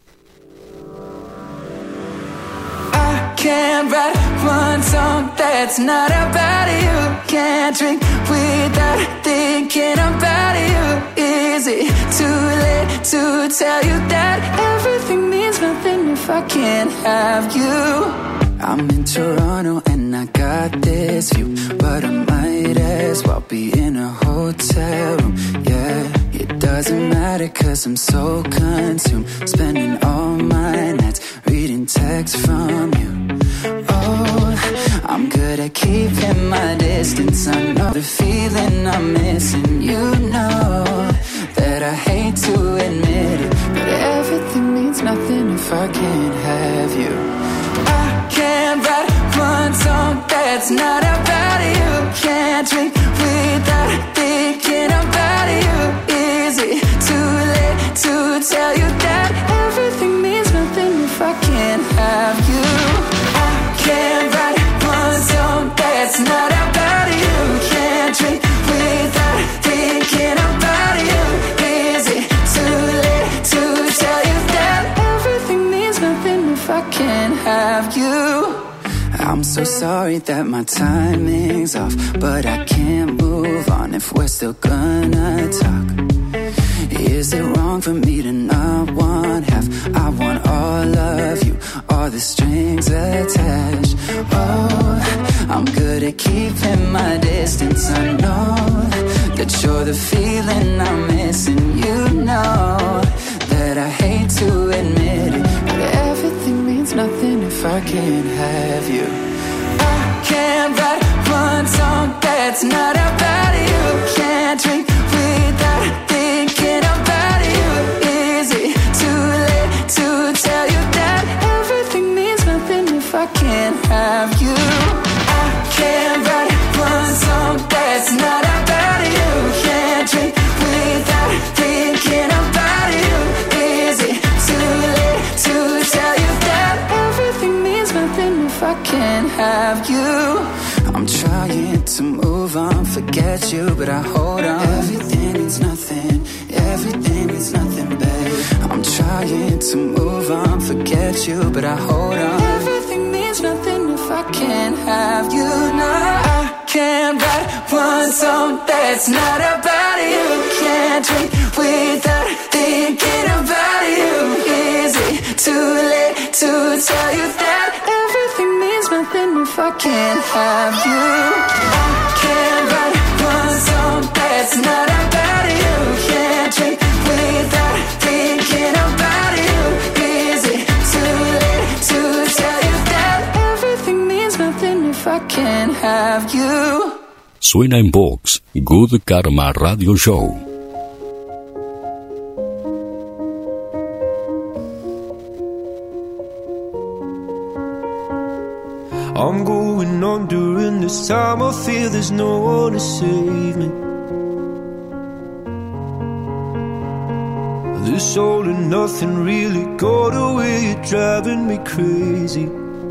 Can't write one song that's not about you. Can't drink without thinking about you. Is it too late to tell you that everything means nothing if I can't have you? I'm in Toronto and I got this view, but I might as well be in a hotel room. Yeah, it doesn't matter 'cause I'm so consumed, spending all my nights reading texts from you. Oh, I'm good at keeping my distance. I know the feeling I'm missing. You know that I hate to admit it, but everything means nothing if I can't have you. I can't write one song that's not about you. Can't drink without thinking about you. Is it too late to tell you that everything means nothing if I can't have you? Can't write one song that's not about you. Can't drink without thinking about you. Is it too late to tell you that everything means nothing if I can't have you? I'm so sorry that my timing's off, but I can't move on if we're still gonna talk. Is it wrong for me to not want half? I want all of you, all the strings attached. Oh, I'm good at keeping my distance. I know that you're the feeling I'm missing. You know that I hate to admit it, but everything means nothing if I can't have you. I can't write one song that's not about you. Can't drink without thinking about you. Is it too late to tell you that everything means nothing if I can't have you? I can't write one song that's not about you. Can't drink without thinking about you. Is it too late to tell you that everything means nothing if I can't have you? I'm trying to move on, forget you, but I hold on. Everything means nothing, everything means nothing, babe. I'm trying to move on, forget you, but I hold on. Everything means nothing if I can't have you. No, I can't write one song that's not about you. Can't drink without thinking about you. Is it too late to tell you that everything means nothing if I can't have you? I can't write one song that's not about you. Can't drink without thinking about you. Is it too late to tell you that everything means nothing if I can't have you? Suena en Vox, Good Karma Radio Show. I'm going on during this time. I feel there's no one to save me. This all and nothing really got away. You're driving me crazy.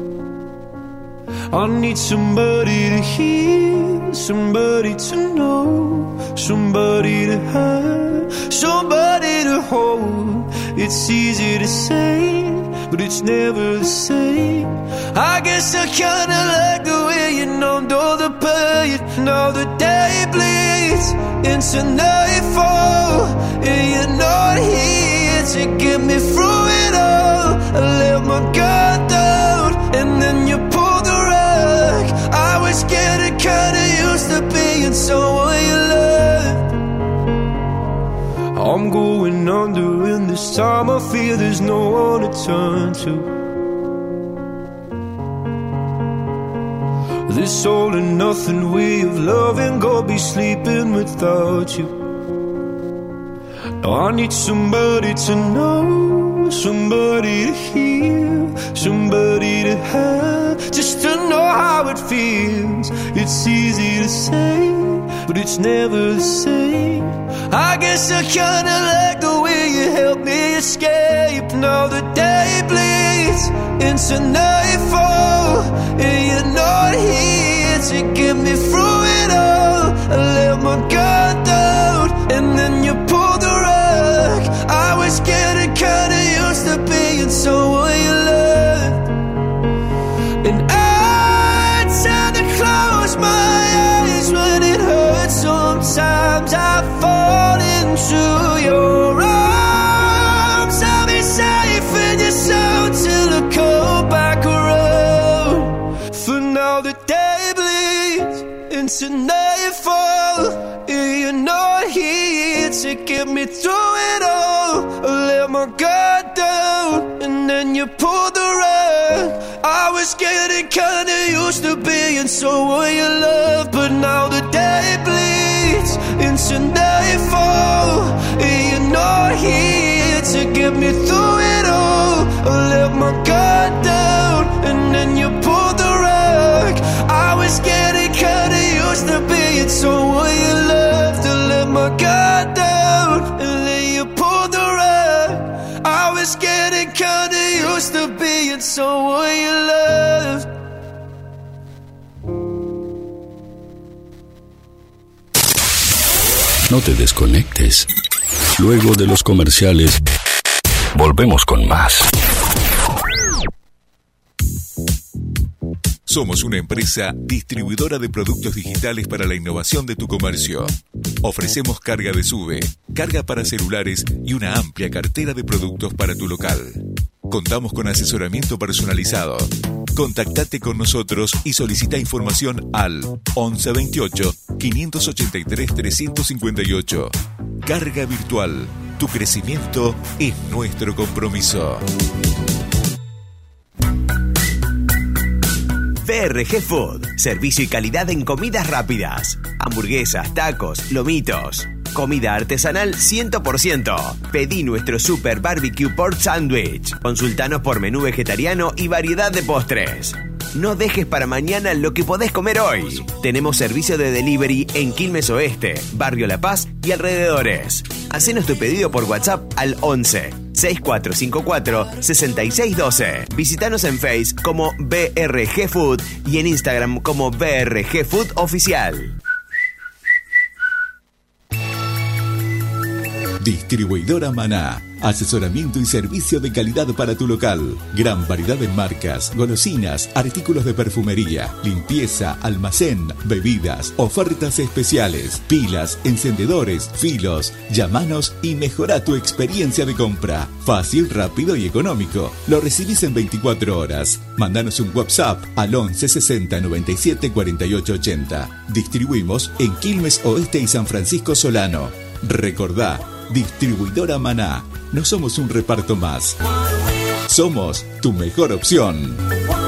I need somebody to hear, somebody to know, somebody to have, somebody to hold. It's easy to say, but it's never the same. I guess I kinda like the way you numbed all the pain. Now the day bleeds into nightfall, and you're not here to get me through it all. I let my guard down, and then you pulled the rug. I was getting kinda used to being someone you loved. I'm going under, and this time I feel there's no one to turn to. This all and nothing way of loving, gonna be sleeping without you. Now I need somebody to know, somebody to hear, somebody to have, just to know how it feels. It's easy to say, but it's never the same. I guess I kinda like the way you help me escape. Now the day bleeds into nightfall, and you're not here to get me through it all. I let my guard down, then you pulled the rug. I was getting kinda used to being someone you loved, and I tend to close my eyes when it hurts. Sometimes I fall into your arms. I'll be safe in your soul till I come back around. For now the day bleeds into nightfall, and you're not here to get me through it all. I let my guard down, and then you pulled the rug. I was getting kinda used to being someone you love, but now the day bleeds into nightfall, and you're not here to get me through it all. I let my guard down, and then you pulled the rug. I was getting kinda used to being someone you loved. To let my guard down, and then you pulled the rug. I was getting kinda used to being someone you loved. No te desconectes. Luego de los comerciales, volvemos con más. Somos una empresa distribuidora de productos digitales para la innovación de tu comercio. Ofrecemos carga de SUBE, carga para celulares y una amplia cartera de productos para tu local. Contamos con asesoramiento personalizado. Contactate con nosotros y solicita información al 1128 583 358. Carga virtual. Tu crecimiento es nuestro compromiso. BRG Food, servicio y calidad en comidas rápidas, hamburguesas, tacos, lomitos, comida artesanal 100%. Pedí nuestro Super Barbecue Pork Sandwich. Consultanos por menú vegetariano y variedad de postres. No dejes para mañana lo que podés comer hoy. Tenemos servicio de delivery en Quilmes Oeste, Barrio La Paz y alrededores. Hacenos tu pedido por WhatsApp al 11 6454 6612. Visítanos en Face como BRG Food y en Instagram como BRG Food Oficial. Distribuidora Maná. Asesoramiento y servicio de calidad para tu local. Gran variedad de marcas, golosinas, artículos de perfumería, limpieza, almacén, bebidas, ofertas especiales, pilas, encendedores, filos. Llámanos y mejora tu experiencia de compra. Fácil, rápido y económico. Lo recibís en 24 horas. Mándanos un WhatsApp al 11 60 97 48 80. Distribuimos en Quilmes Oeste y San Francisco Solano. Recordá, Distribuidora Maná. No somos un reparto más. Somos tu mejor opción.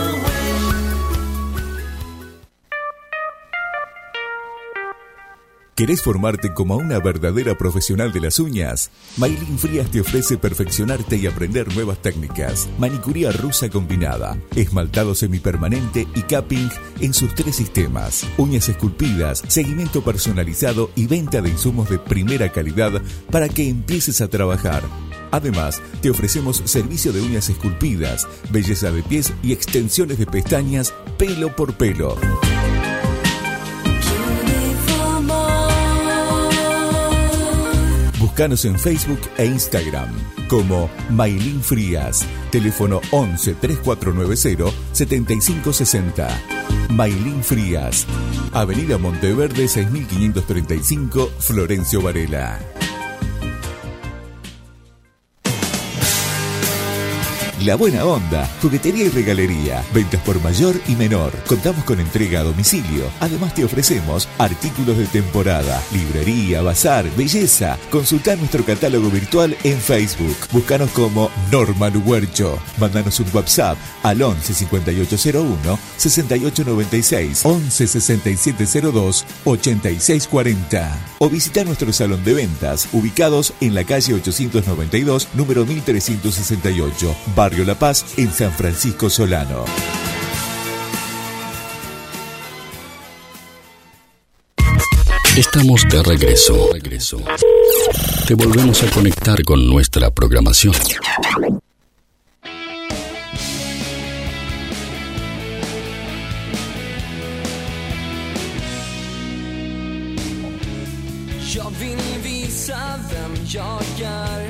¿Querés formarte como una verdadera profesional de las uñas? Maylin Frías te ofrece perfeccionarte y aprender nuevas técnicas. Manicuría rusa combinada, esmaltado semipermanente y capping en sus 3 sistemas. Uñas esculpidas, seguimiento personalizado y venta de insumos de primera calidad para que empieces a trabajar. Además, te ofrecemos servicio de uñas esculpidas, belleza de pies y extensiones de pestañas pelo por pelo. Búscanos en Facebook e Instagram como Maylin Frías. Teléfono 11 3490 7560. Maylin Frías. Avenida Monteverde 6535, Florencio Varela. La Buena Onda, juguetería y regalería, ventas por mayor y menor. Contamos con entrega a domicilio. Además te ofrecemos artículos de temporada, librería, bazar, belleza. Consultá nuestro catálogo virtual en Facebook. Búscanos como Norma Luguercho. Mándanos un WhatsApp al 11 5801 6896, 11 6702 8640. O visita nuestro salón de ventas, ubicados en la calle 892, número 1368, Barrio La Paz, en San Francisco Solano. Estamos de regreso. Te volvemos a conectar con nuestra programación. Jag vill visa jagar.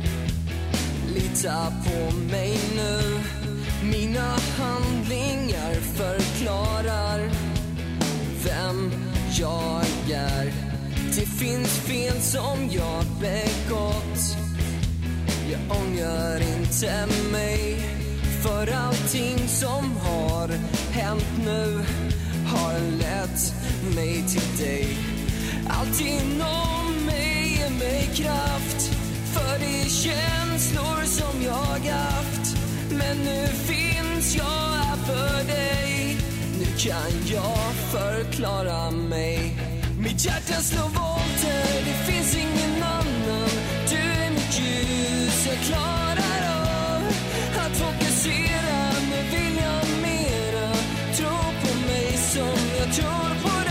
Lita på mig nu. Mina handlingar förklarar vem jag är. Det finns fel som jag begått. Jag ångrar inte mig för allting som har hänt nu har lett mig till dig. Allt inom mig ger mig kraft för de känslor som jag haft. Men nu finns jag här för dig. Nu kan jag förklara mig. Mitt hjärta slår volter, det finns ingen annan. Du är mitt ljus, jag klarar av att fokusera. Nu vill jag mera. Tro på mig som jag tror på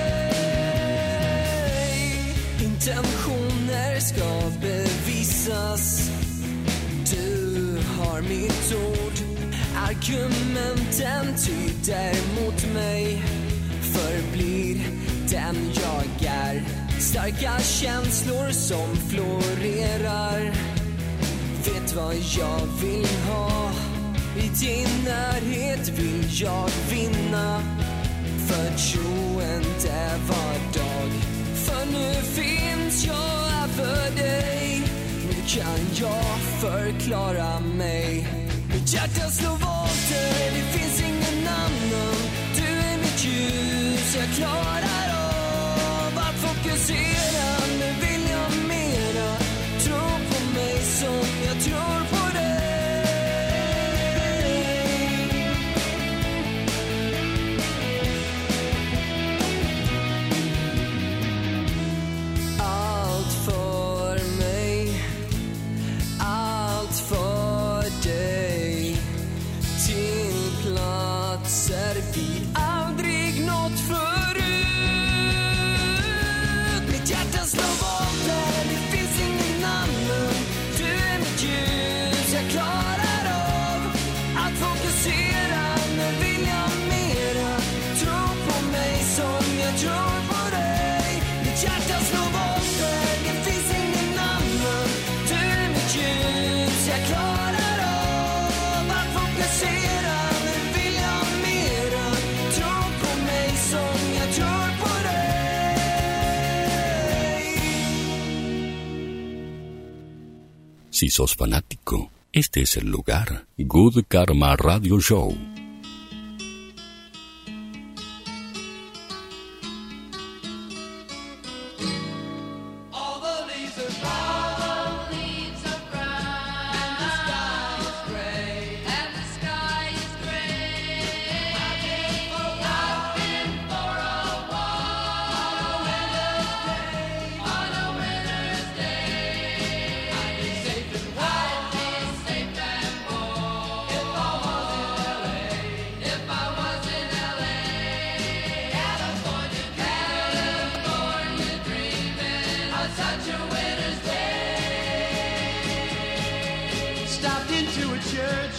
dig. Intentioner ska bevisas. Du har mitt ord. Argumenten tyder mot mig. Förblir den jag är. Starka känslor som florerar. Vet vad jag vill ha. I din närhet vill jag vinna. Förtroende var dag. För nu finns jag här för dig. Nu kan jag förklara mig. Mitt hjärta slår volter, det finns ingen annan. Du är mitt ljus, jag klarar av att fokusera. Nu vill jag mera. Tro på mig som jag tror på dig. Allt för mig, allt för dig. Till platser vi aldrig nått förut. Mitt hjärta slår volter, det finns ingen annan. Du är mitt ljus, jag klarar av att fokusera. Nu vill jag mera. Tro på mig som jag tror på dig. Mitt hjärta slår volter, det finns ingen annan. Du är mitt ljus, jag klarar av att fokusera. Nu vill jag mera. Tro på mig som jag tror på dig. Si sos fanático, este es el lugar. Good Karma Radio Show. Stopped into a church.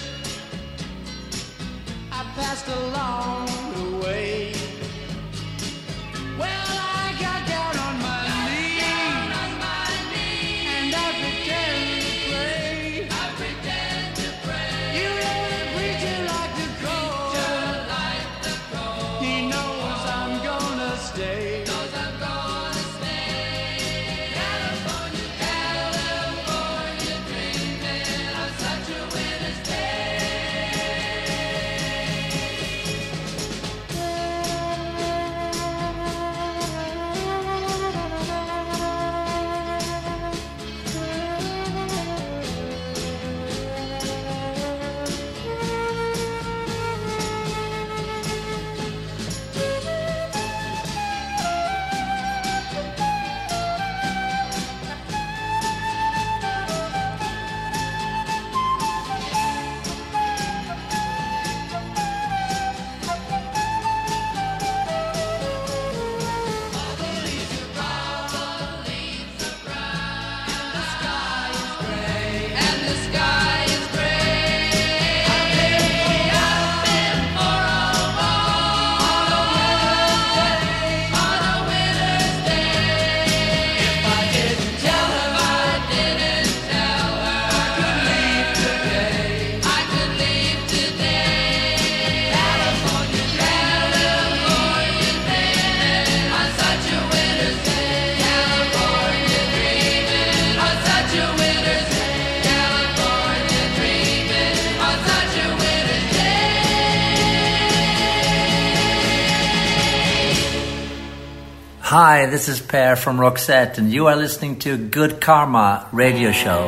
I passed along the way. Well, I got down on my knees, and I pretend to pray. You know the preacher like the cold. He knows I'm gonna stay. Hi, this is Per from Roxette, and you are listening to Good Karma Radio Show.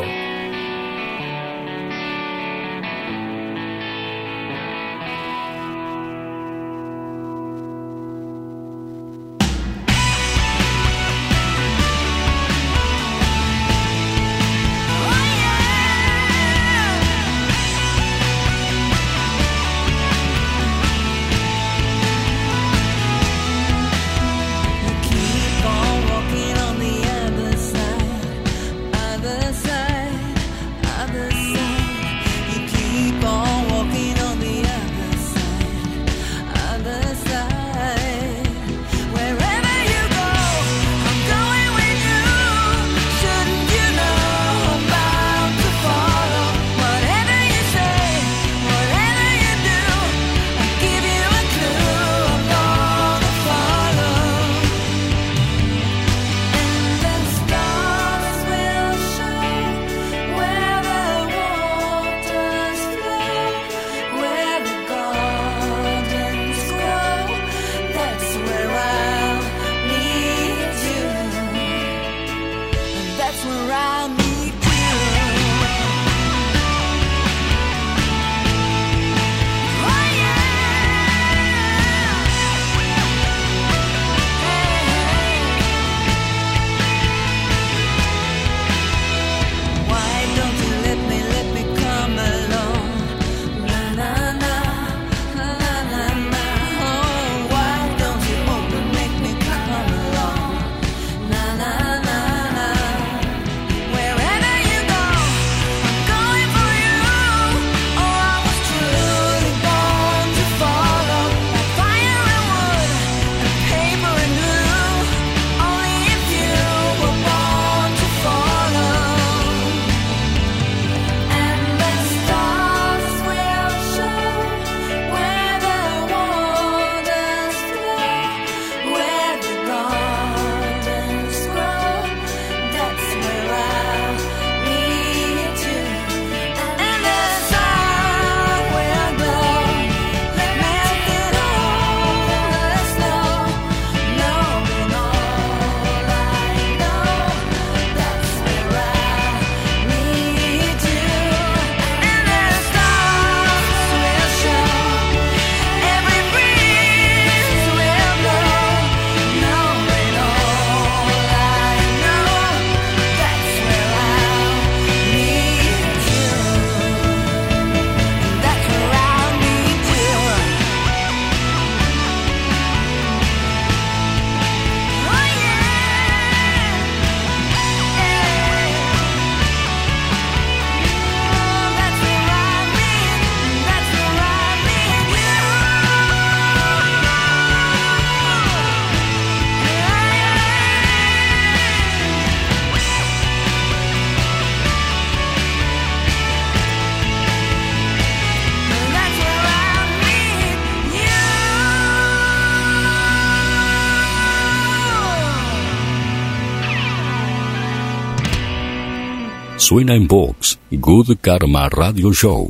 Suena en Vox, Good Karma Radio Show.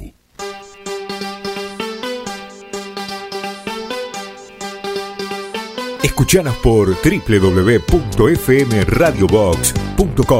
Escuchanos por www.fmradiobox.com.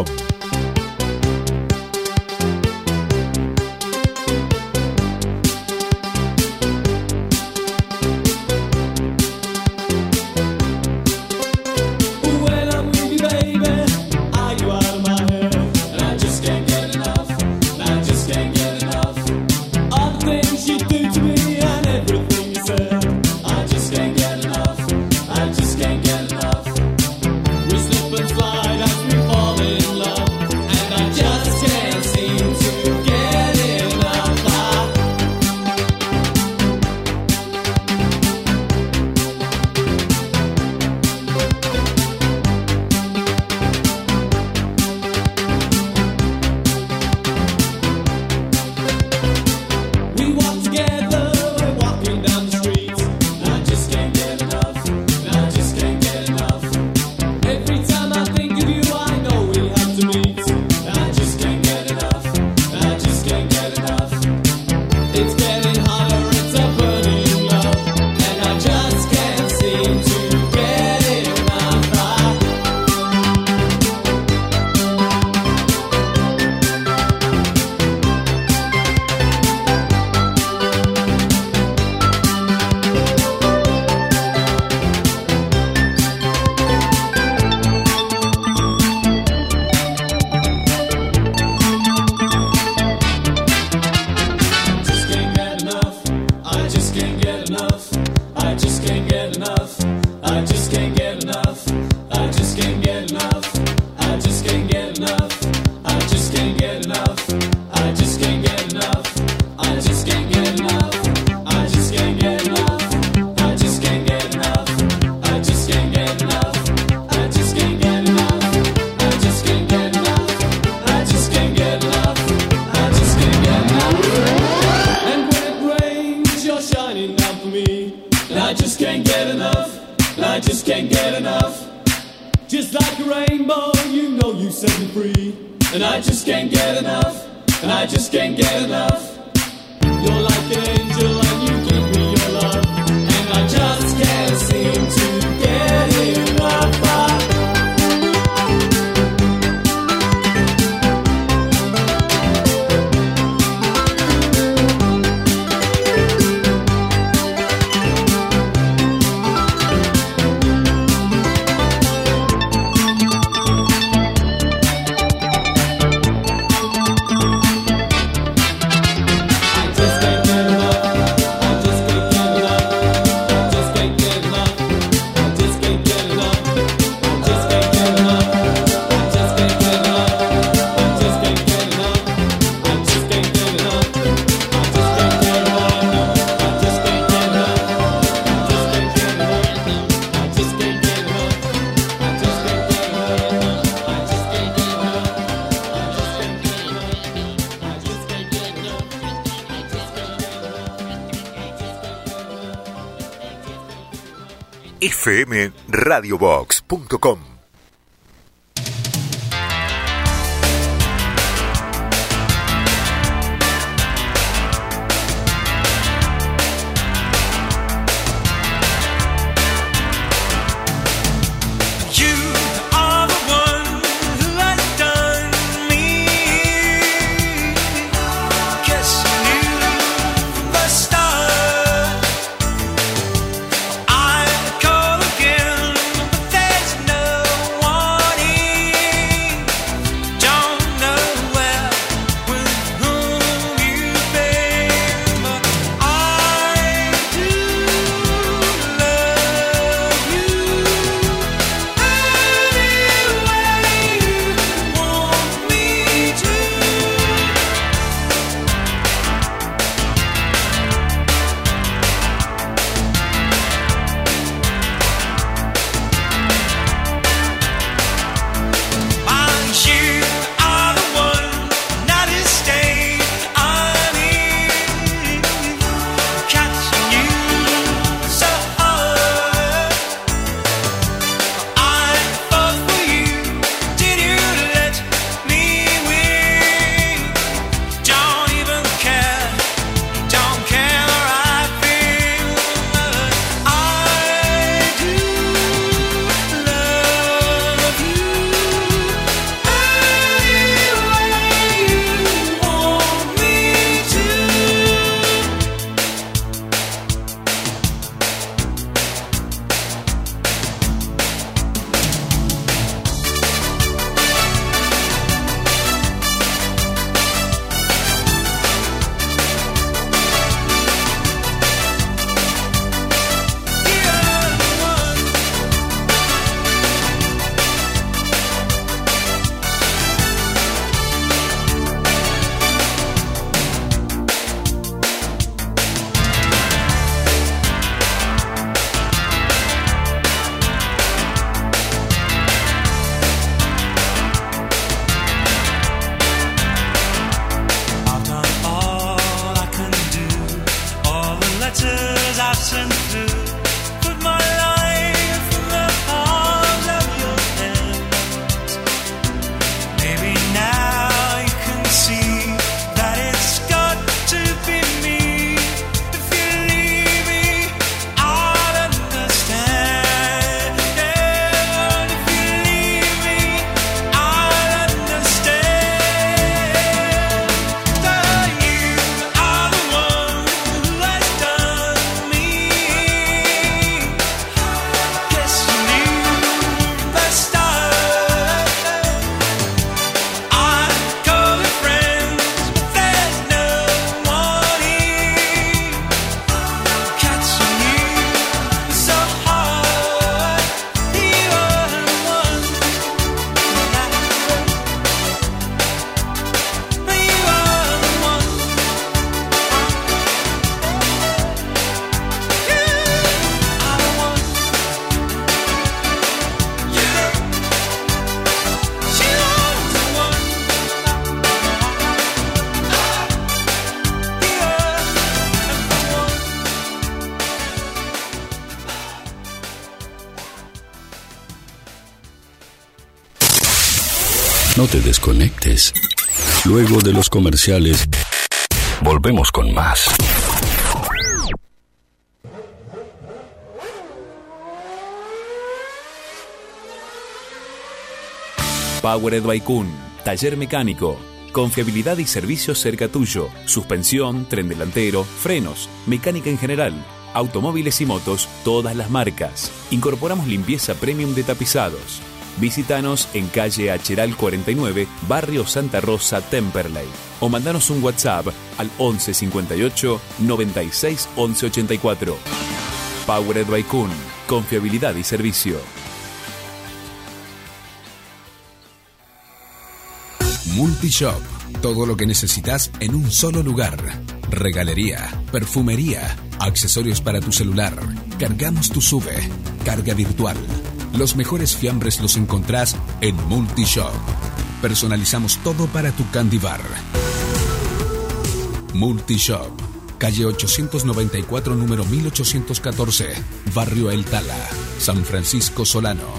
We slip and slide as we fall in love. can't get enough. Just like a rainbow, you know you set me free. And I just can't get enough. And I just can't get enough. You're like an angel and you give me your love. And I just can't seem to get enough. fmradiobox.com. No No te desconectes. Luego de los comerciales, volvemos con más. Powered by Kun, taller mecánico. Confiabilidad y servicios cerca tuyo. Suspensión, tren delantero, frenos, mecánica en general, automóviles y motos, todas las marcas. Incorporamos limpieza premium de tapizados. Visítanos en calle Acheral 49, barrio Santa Rosa, Temperley. O mandanos un WhatsApp al 11 58 96 11 84. Powered by Kun, confiabilidad y servicio. Multishop. Todo lo que necesitas en un solo lugar. Regalería, perfumería, accesorios para tu celular. Cargamos tu SUV. Carga virtual. Los mejores fiambres los encontrás en Multishop. Personalizamos todo para tu candy bar. Multishop. Calle 894, número 1814. Barrio El Tala, San Francisco Solano.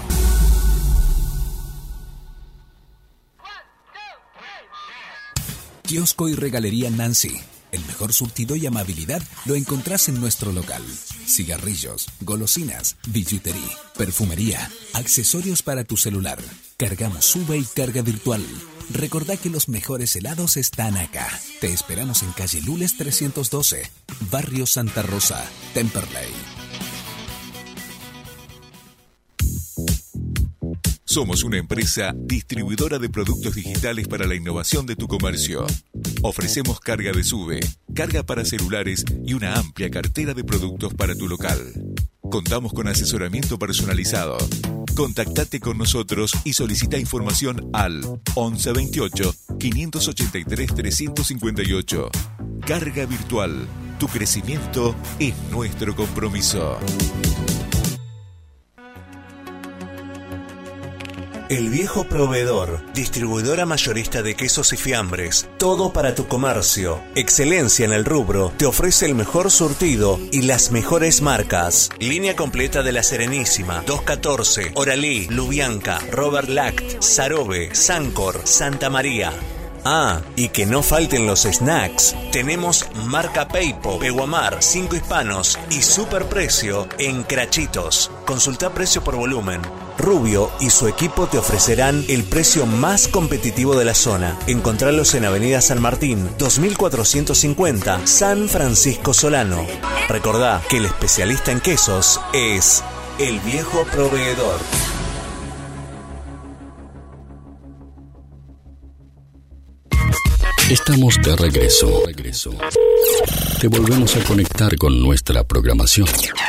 Kiosco y Regalería Nancy. El mejor surtido y amabilidad lo encontrás en nuestro local. Cigarrillos, golosinas, billutería, perfumería, accesorios para tu celular. Cargamos SUV y carga virtual. Recordá que los mejores helados están acá. Te esperamos en calle Lules 312, barrio Santa Rosa, Temperley. Somos una empresa distribuidora de productos digitales para la innovación de tu comercio. Ofrecemos carga de SUBE, carga para celulares y una amplia cartera de productos para tu local. Contamos con asesoramiento personalizado. Contactate con nosotros y solicita información al 1128 583 358. Carga virtual. Tu crecimiento es nuestro compromiso. El Viejo Proveedor, distribuidora mayorista de quesos y fiambres, todo para tu comercio. Excelencia en el rubro, te ofrece el mejor surtido y las mejores marcas. Línea completa de La Serenísima, 214, Oralí, Lubianca, Robert Lact, Sarobe, Sancor, Santa María. Ah, y que no falten los snacks. Tenemos marca Peipo, Peguamar, 5 Hispanos y superprecio en Crachitos. Consulta precio por volumen. Rubio y su equipo te ofrecerán el precio más competitivo de la zona. Encontralos en Avenida San Martín, 2450, San Francisco Solano. Recordá que el especialista en quesos es El Viejo Proveedor. Estamos de regreso. Te volvemos a conectar con nuestra programación.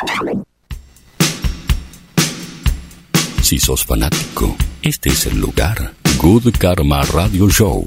Si sos fanático, este es el lugar. Good Karma Radio Show.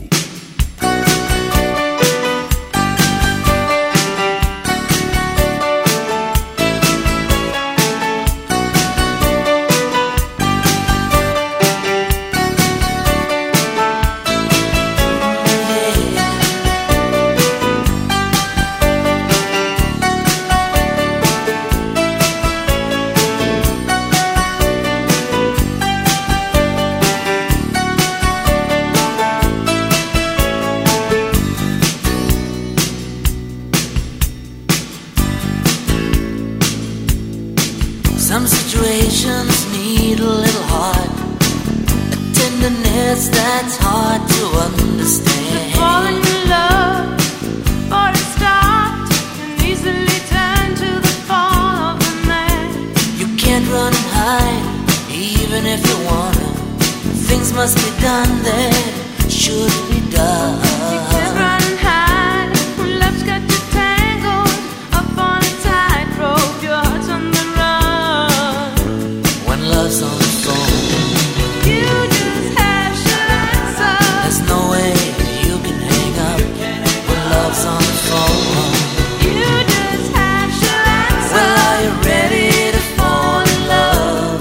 Some situations need a little heart, a tenderness that's hard to understand. Falling in love, for a start, and easily turn to the fall of the man. You can't run and hide, even if you wanna. Things must be done that should be done. You can't run and hide when love's got you tangled up on a tightrope. Your heart's on the run. When love's on the phone, you just have shut answer. there's no way you can hang up. When love's on the phone, You just have shut answer. well, are you ready to fall in love?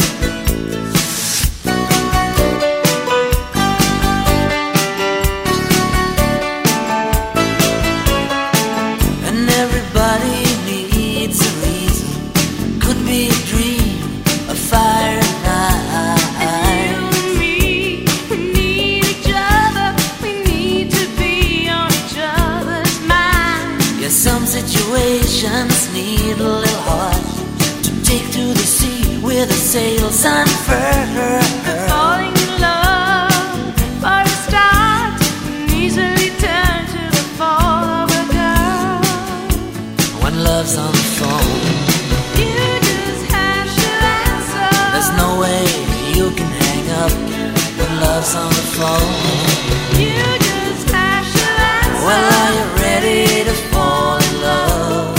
Yes, some situations need a little heart to take to the sea with the sails unfurled. Falling in love for a start and easily turn to the fall of a girl. When love's on the phone, you just have to answer. there's no way you can hang up when love's on the phone. You just have to answer. Well, are you ready to fall in love?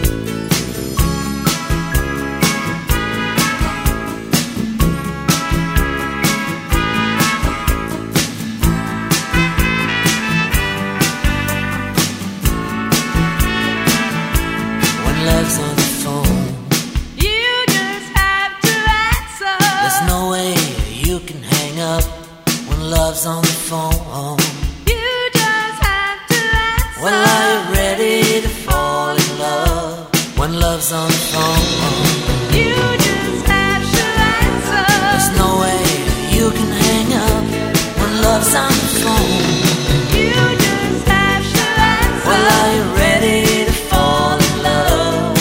When love's on the phone, You just have to answer. there's no way you can hang up when love's on the phone. You just have to answer. Well, are you ready to fall in love when love's on the phone? You just have to answer. There's no way you can hang up when love's on the phone. You just have to answer. Well, are you ready to fall in love?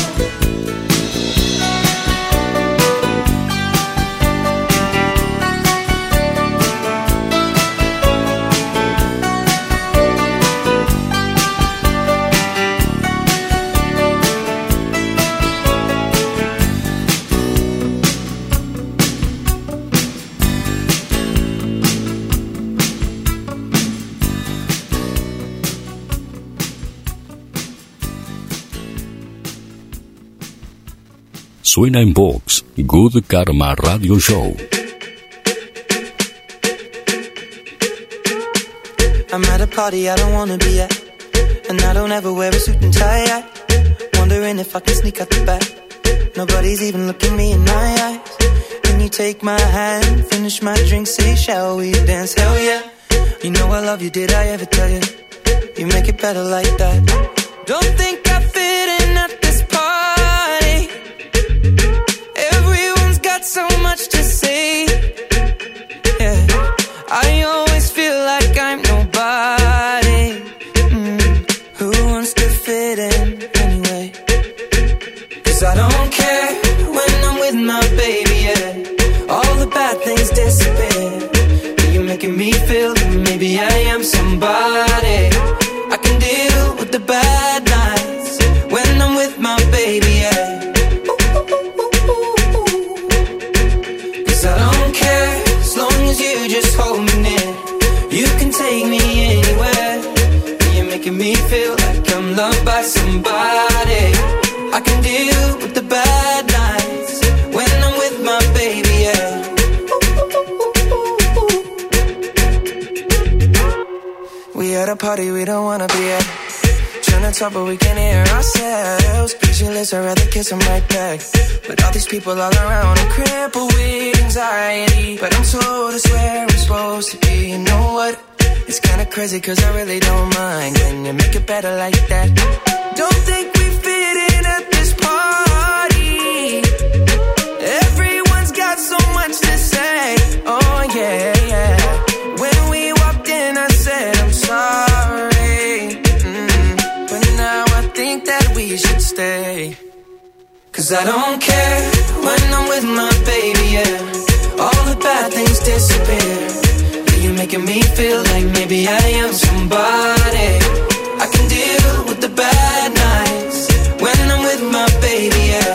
Suena en Vox, Good Karma Radio Show. I'm at a party I don't wanna be at, and I don't ever wear a suit and tie. Wondering if I can sneak out the back. Nobody's even looking me in my eyes. Can you take my hand, finish my drink, say shall we dance? Hell yeah. You know I love you, did I ever tell you? You make it better like that. Don't think I fit in at this party. Everyone's got so much to say. Yeah, I always feel like I'm nobody. Who wants to fit in anyway? 'Cause I don't care when I'm with my baby, yeah. All the bad things disappear. You're making me feel that maybe I am somebody. I can deal with the bad nights when I'm with my baby, yeah. 'Cause I don't care as long as you just hold me near. You can take me anywhere. You're making me feel like I'm loved by somebody. I can deal with the bad nights when I'm with my baby, yeah. We at a party we don't wanna be at. Trying to talk but we can't hear ourselves. Pictureless, I'd rather kiss them right back. But all these people all around, I'm crippled with anxiety. But I'm told it's where I'm supposed to be. You know what? It's kinda crazy 'cause I really don't mind. Can you make it better like that? Don't think we fit in at this party. Everyone's got so much to say. Oh yeah, yeah. When we walked in I said I'm sorry. But now I think that we should stay. 'Cause I don't care when I'm with my baby, yeah. All the bad things disappear. You're making me feel like maybe I am somebody. I can deal with the bad nights when I'm with my baby, yeah.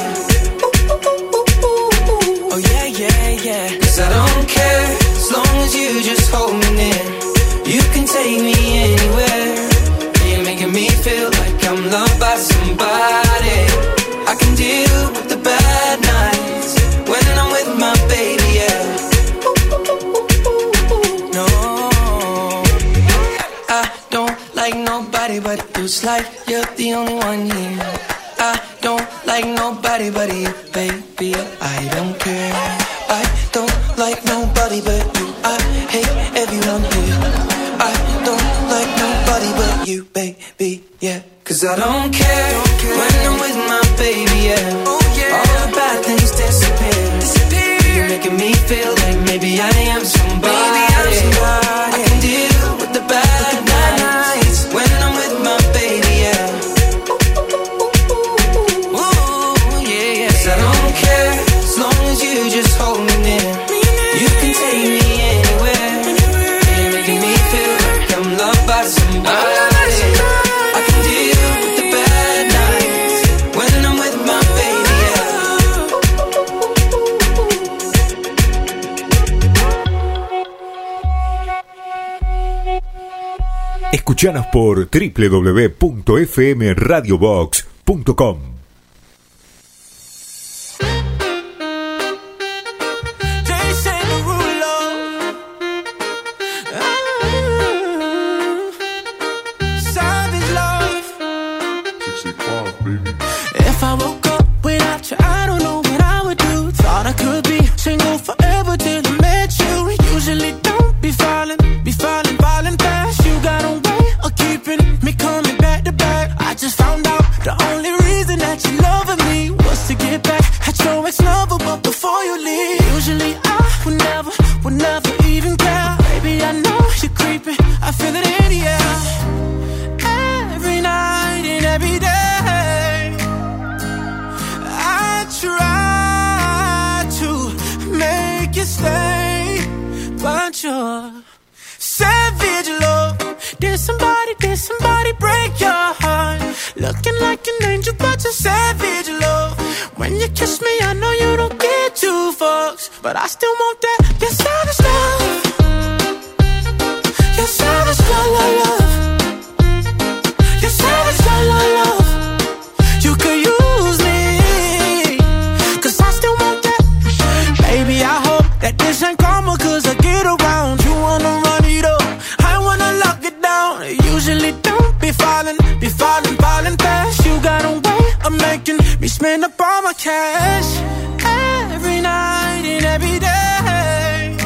Oh yeah, yeah, yeah. 'Cause I don't care as long as you just hold me near. You can take me anywhere. You're making me feel like I'm loved by somebody. I can deal with the bad nights when I'm with my baby, yeah. No, I don't like nobody but you. It's like you're the only one here. I don't like nobody but you, baby. I don't care. I don't like nobody but you. I hate everyone here. I don't like nobody but you, baby, yeah. 'Cause I don't care when I'm with my baby, yeah. Oh, yeah. All the bad things disappear. You're making me feel like maybe I am somebody. I can deal with the bad nights when I'm with my baby, yeah. Escuchanos por www.fmradiobox.com. If I woke up without you, I don't know what I would do. Thought I could be single forever till I met you. Usually don't be falling fast. You got a way of keeping me coming back to back. I just found out the only reason that you loving me was to get back at your ex-lover, but before you leave, usually I would never even care. Baby, I know you're creeping, I feel it in the air. Every night and every day try to make you stay, but you're savage love. Did somebody break your heart? Looking like an angel, but you're savage love. When you kiss me, I know you don't get two fucks, but I still want that. You're savage love. You're savage love, love. You're savage love, love. You could use me, baby, I hope that this ain't karma, cause I get around. You wanna run it up, I wanna lock it down. Usually don't be falling fast. You got a way of making me spend up all my cash. Every night and every day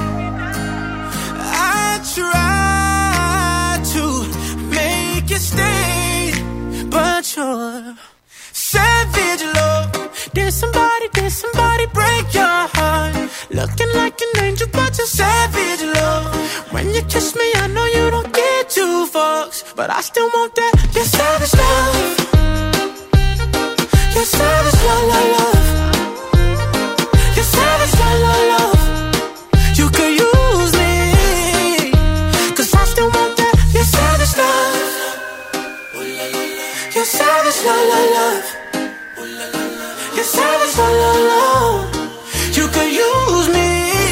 I try to make you stay, but you're savage love. Did somebody break your heart? Looking like an angel, but you're savage love. When you kiss me, I know you don't get two fucks, but I still want that. You're savage love. You're savage love, love, love. You're savage love, love, love. You could use me, cause I still want that. You're savage love. You're savage love, love, love. You're savage love, love, love. You could use me,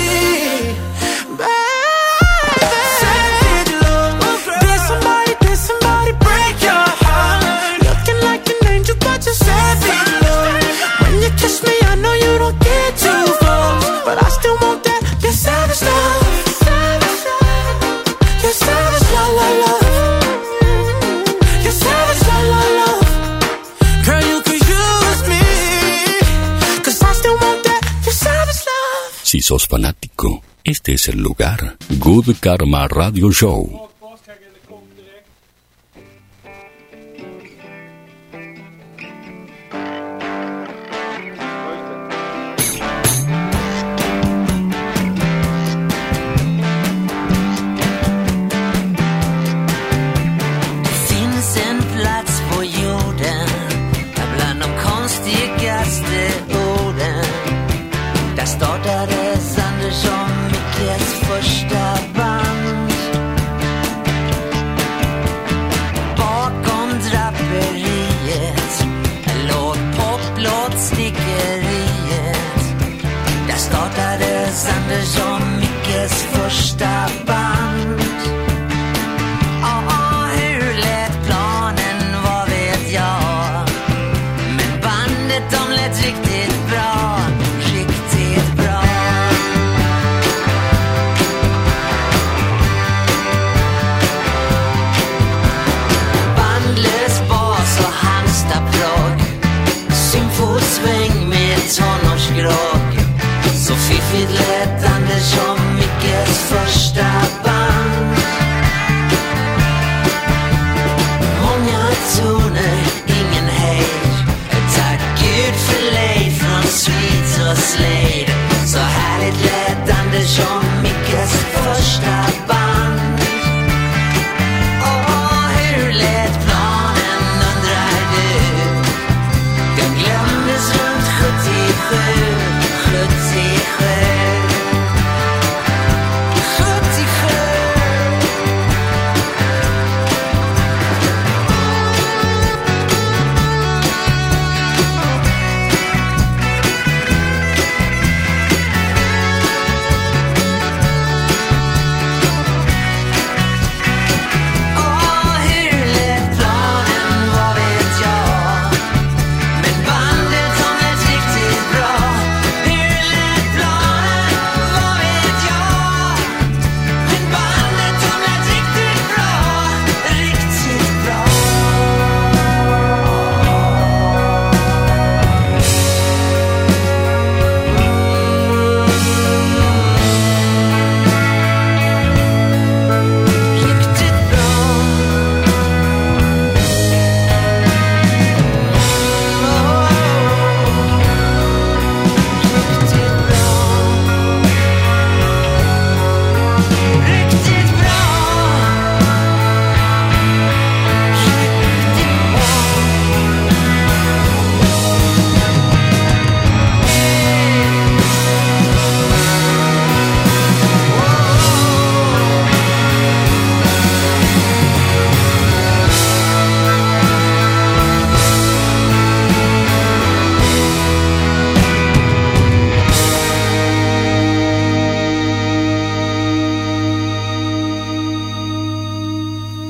baby. Savage love. Did somebody break your heart? Looking like an angel, but you're savage love. When you kiss me, I know you don't get two fucks, but I still want that. You're savage love. You're savage love, love, love. You're savage love, love, love. Girl, you could use me, cause I still want that. You're savage love. Si sos fanático, este es el lugar. Good Karma Radio Show. Det finns en plats på jorden där bland de konstigaste orden, där startades Anders och Mickes första band. Bakom draperiet låg poplåtsnickeriet, där startades Anders och Mickes första band. Hur lät planen, vad vet jag, men bandet de lät riktigt bra, riktigt bra. Bandlös bas och Halmstad-progg, symfosväng med tonårsgrogg. Så fiffigt lät Anders och Mickes första band. Många toner, ingen hejd. Tack Gud för lejd från Sweet och Slade. Så härligt lät Anders och Mickes första band. Hur lät planen, undrar du? Den glömdes runt 77.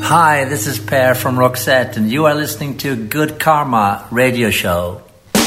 Hi, this is Per from Roxette, and you are listening to Good Karma Radio Show.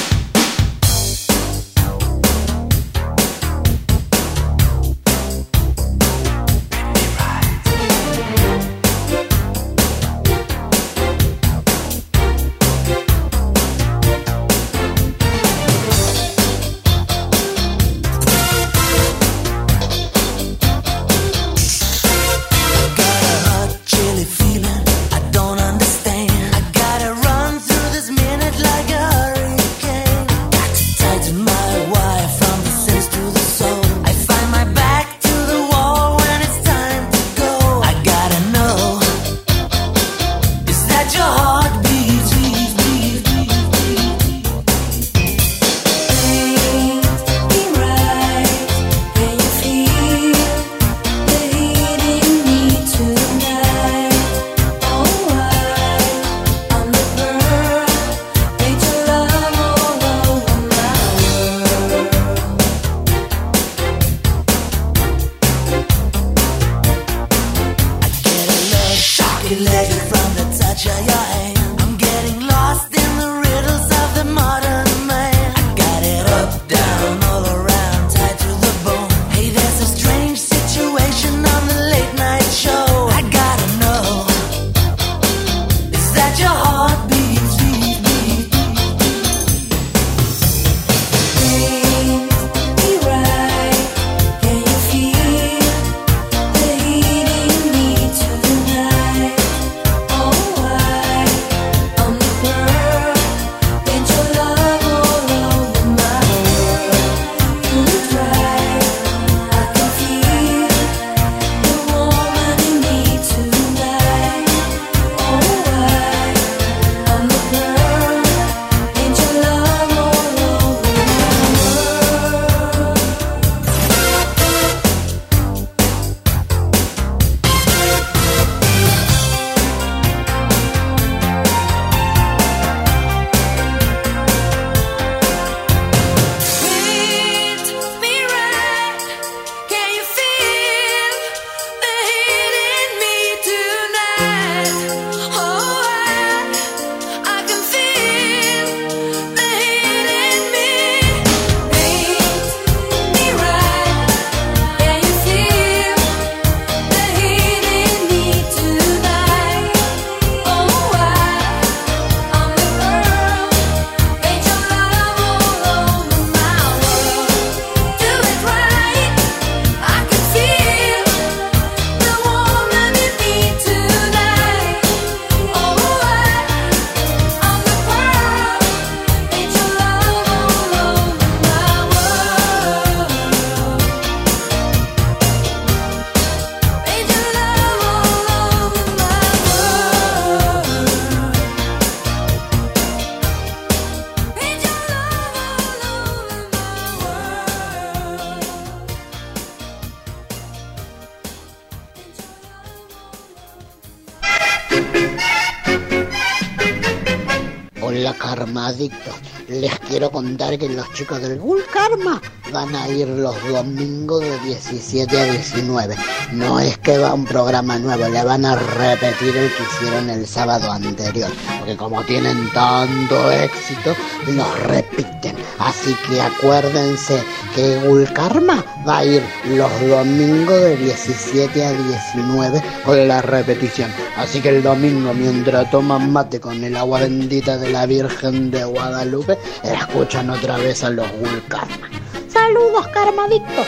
Hola Karmadictos, les quiero contar que los chicos del Bull Karma van a ir los domingos de 17 a 19. No es que va un programa nuevo, le van a repetir el que hicieron el sábado anterior, porque como tienen tanto éxito, los repiten. Así que acuérdense que Bull Karma va a ir los domingos de 17 a 19 con la repetición. Así que el domingo, mientras toman mate con el agua bendita de la Virgen de Guadalupe, escuchan otra vez a los Bull Karma. ¡Saludos, Karmadictos!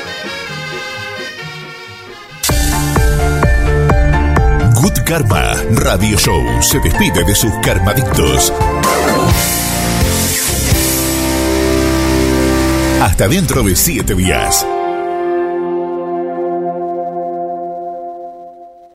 Good Karma Radio Show se despide de sus Karmadictos. Hasta dentro de 7 días.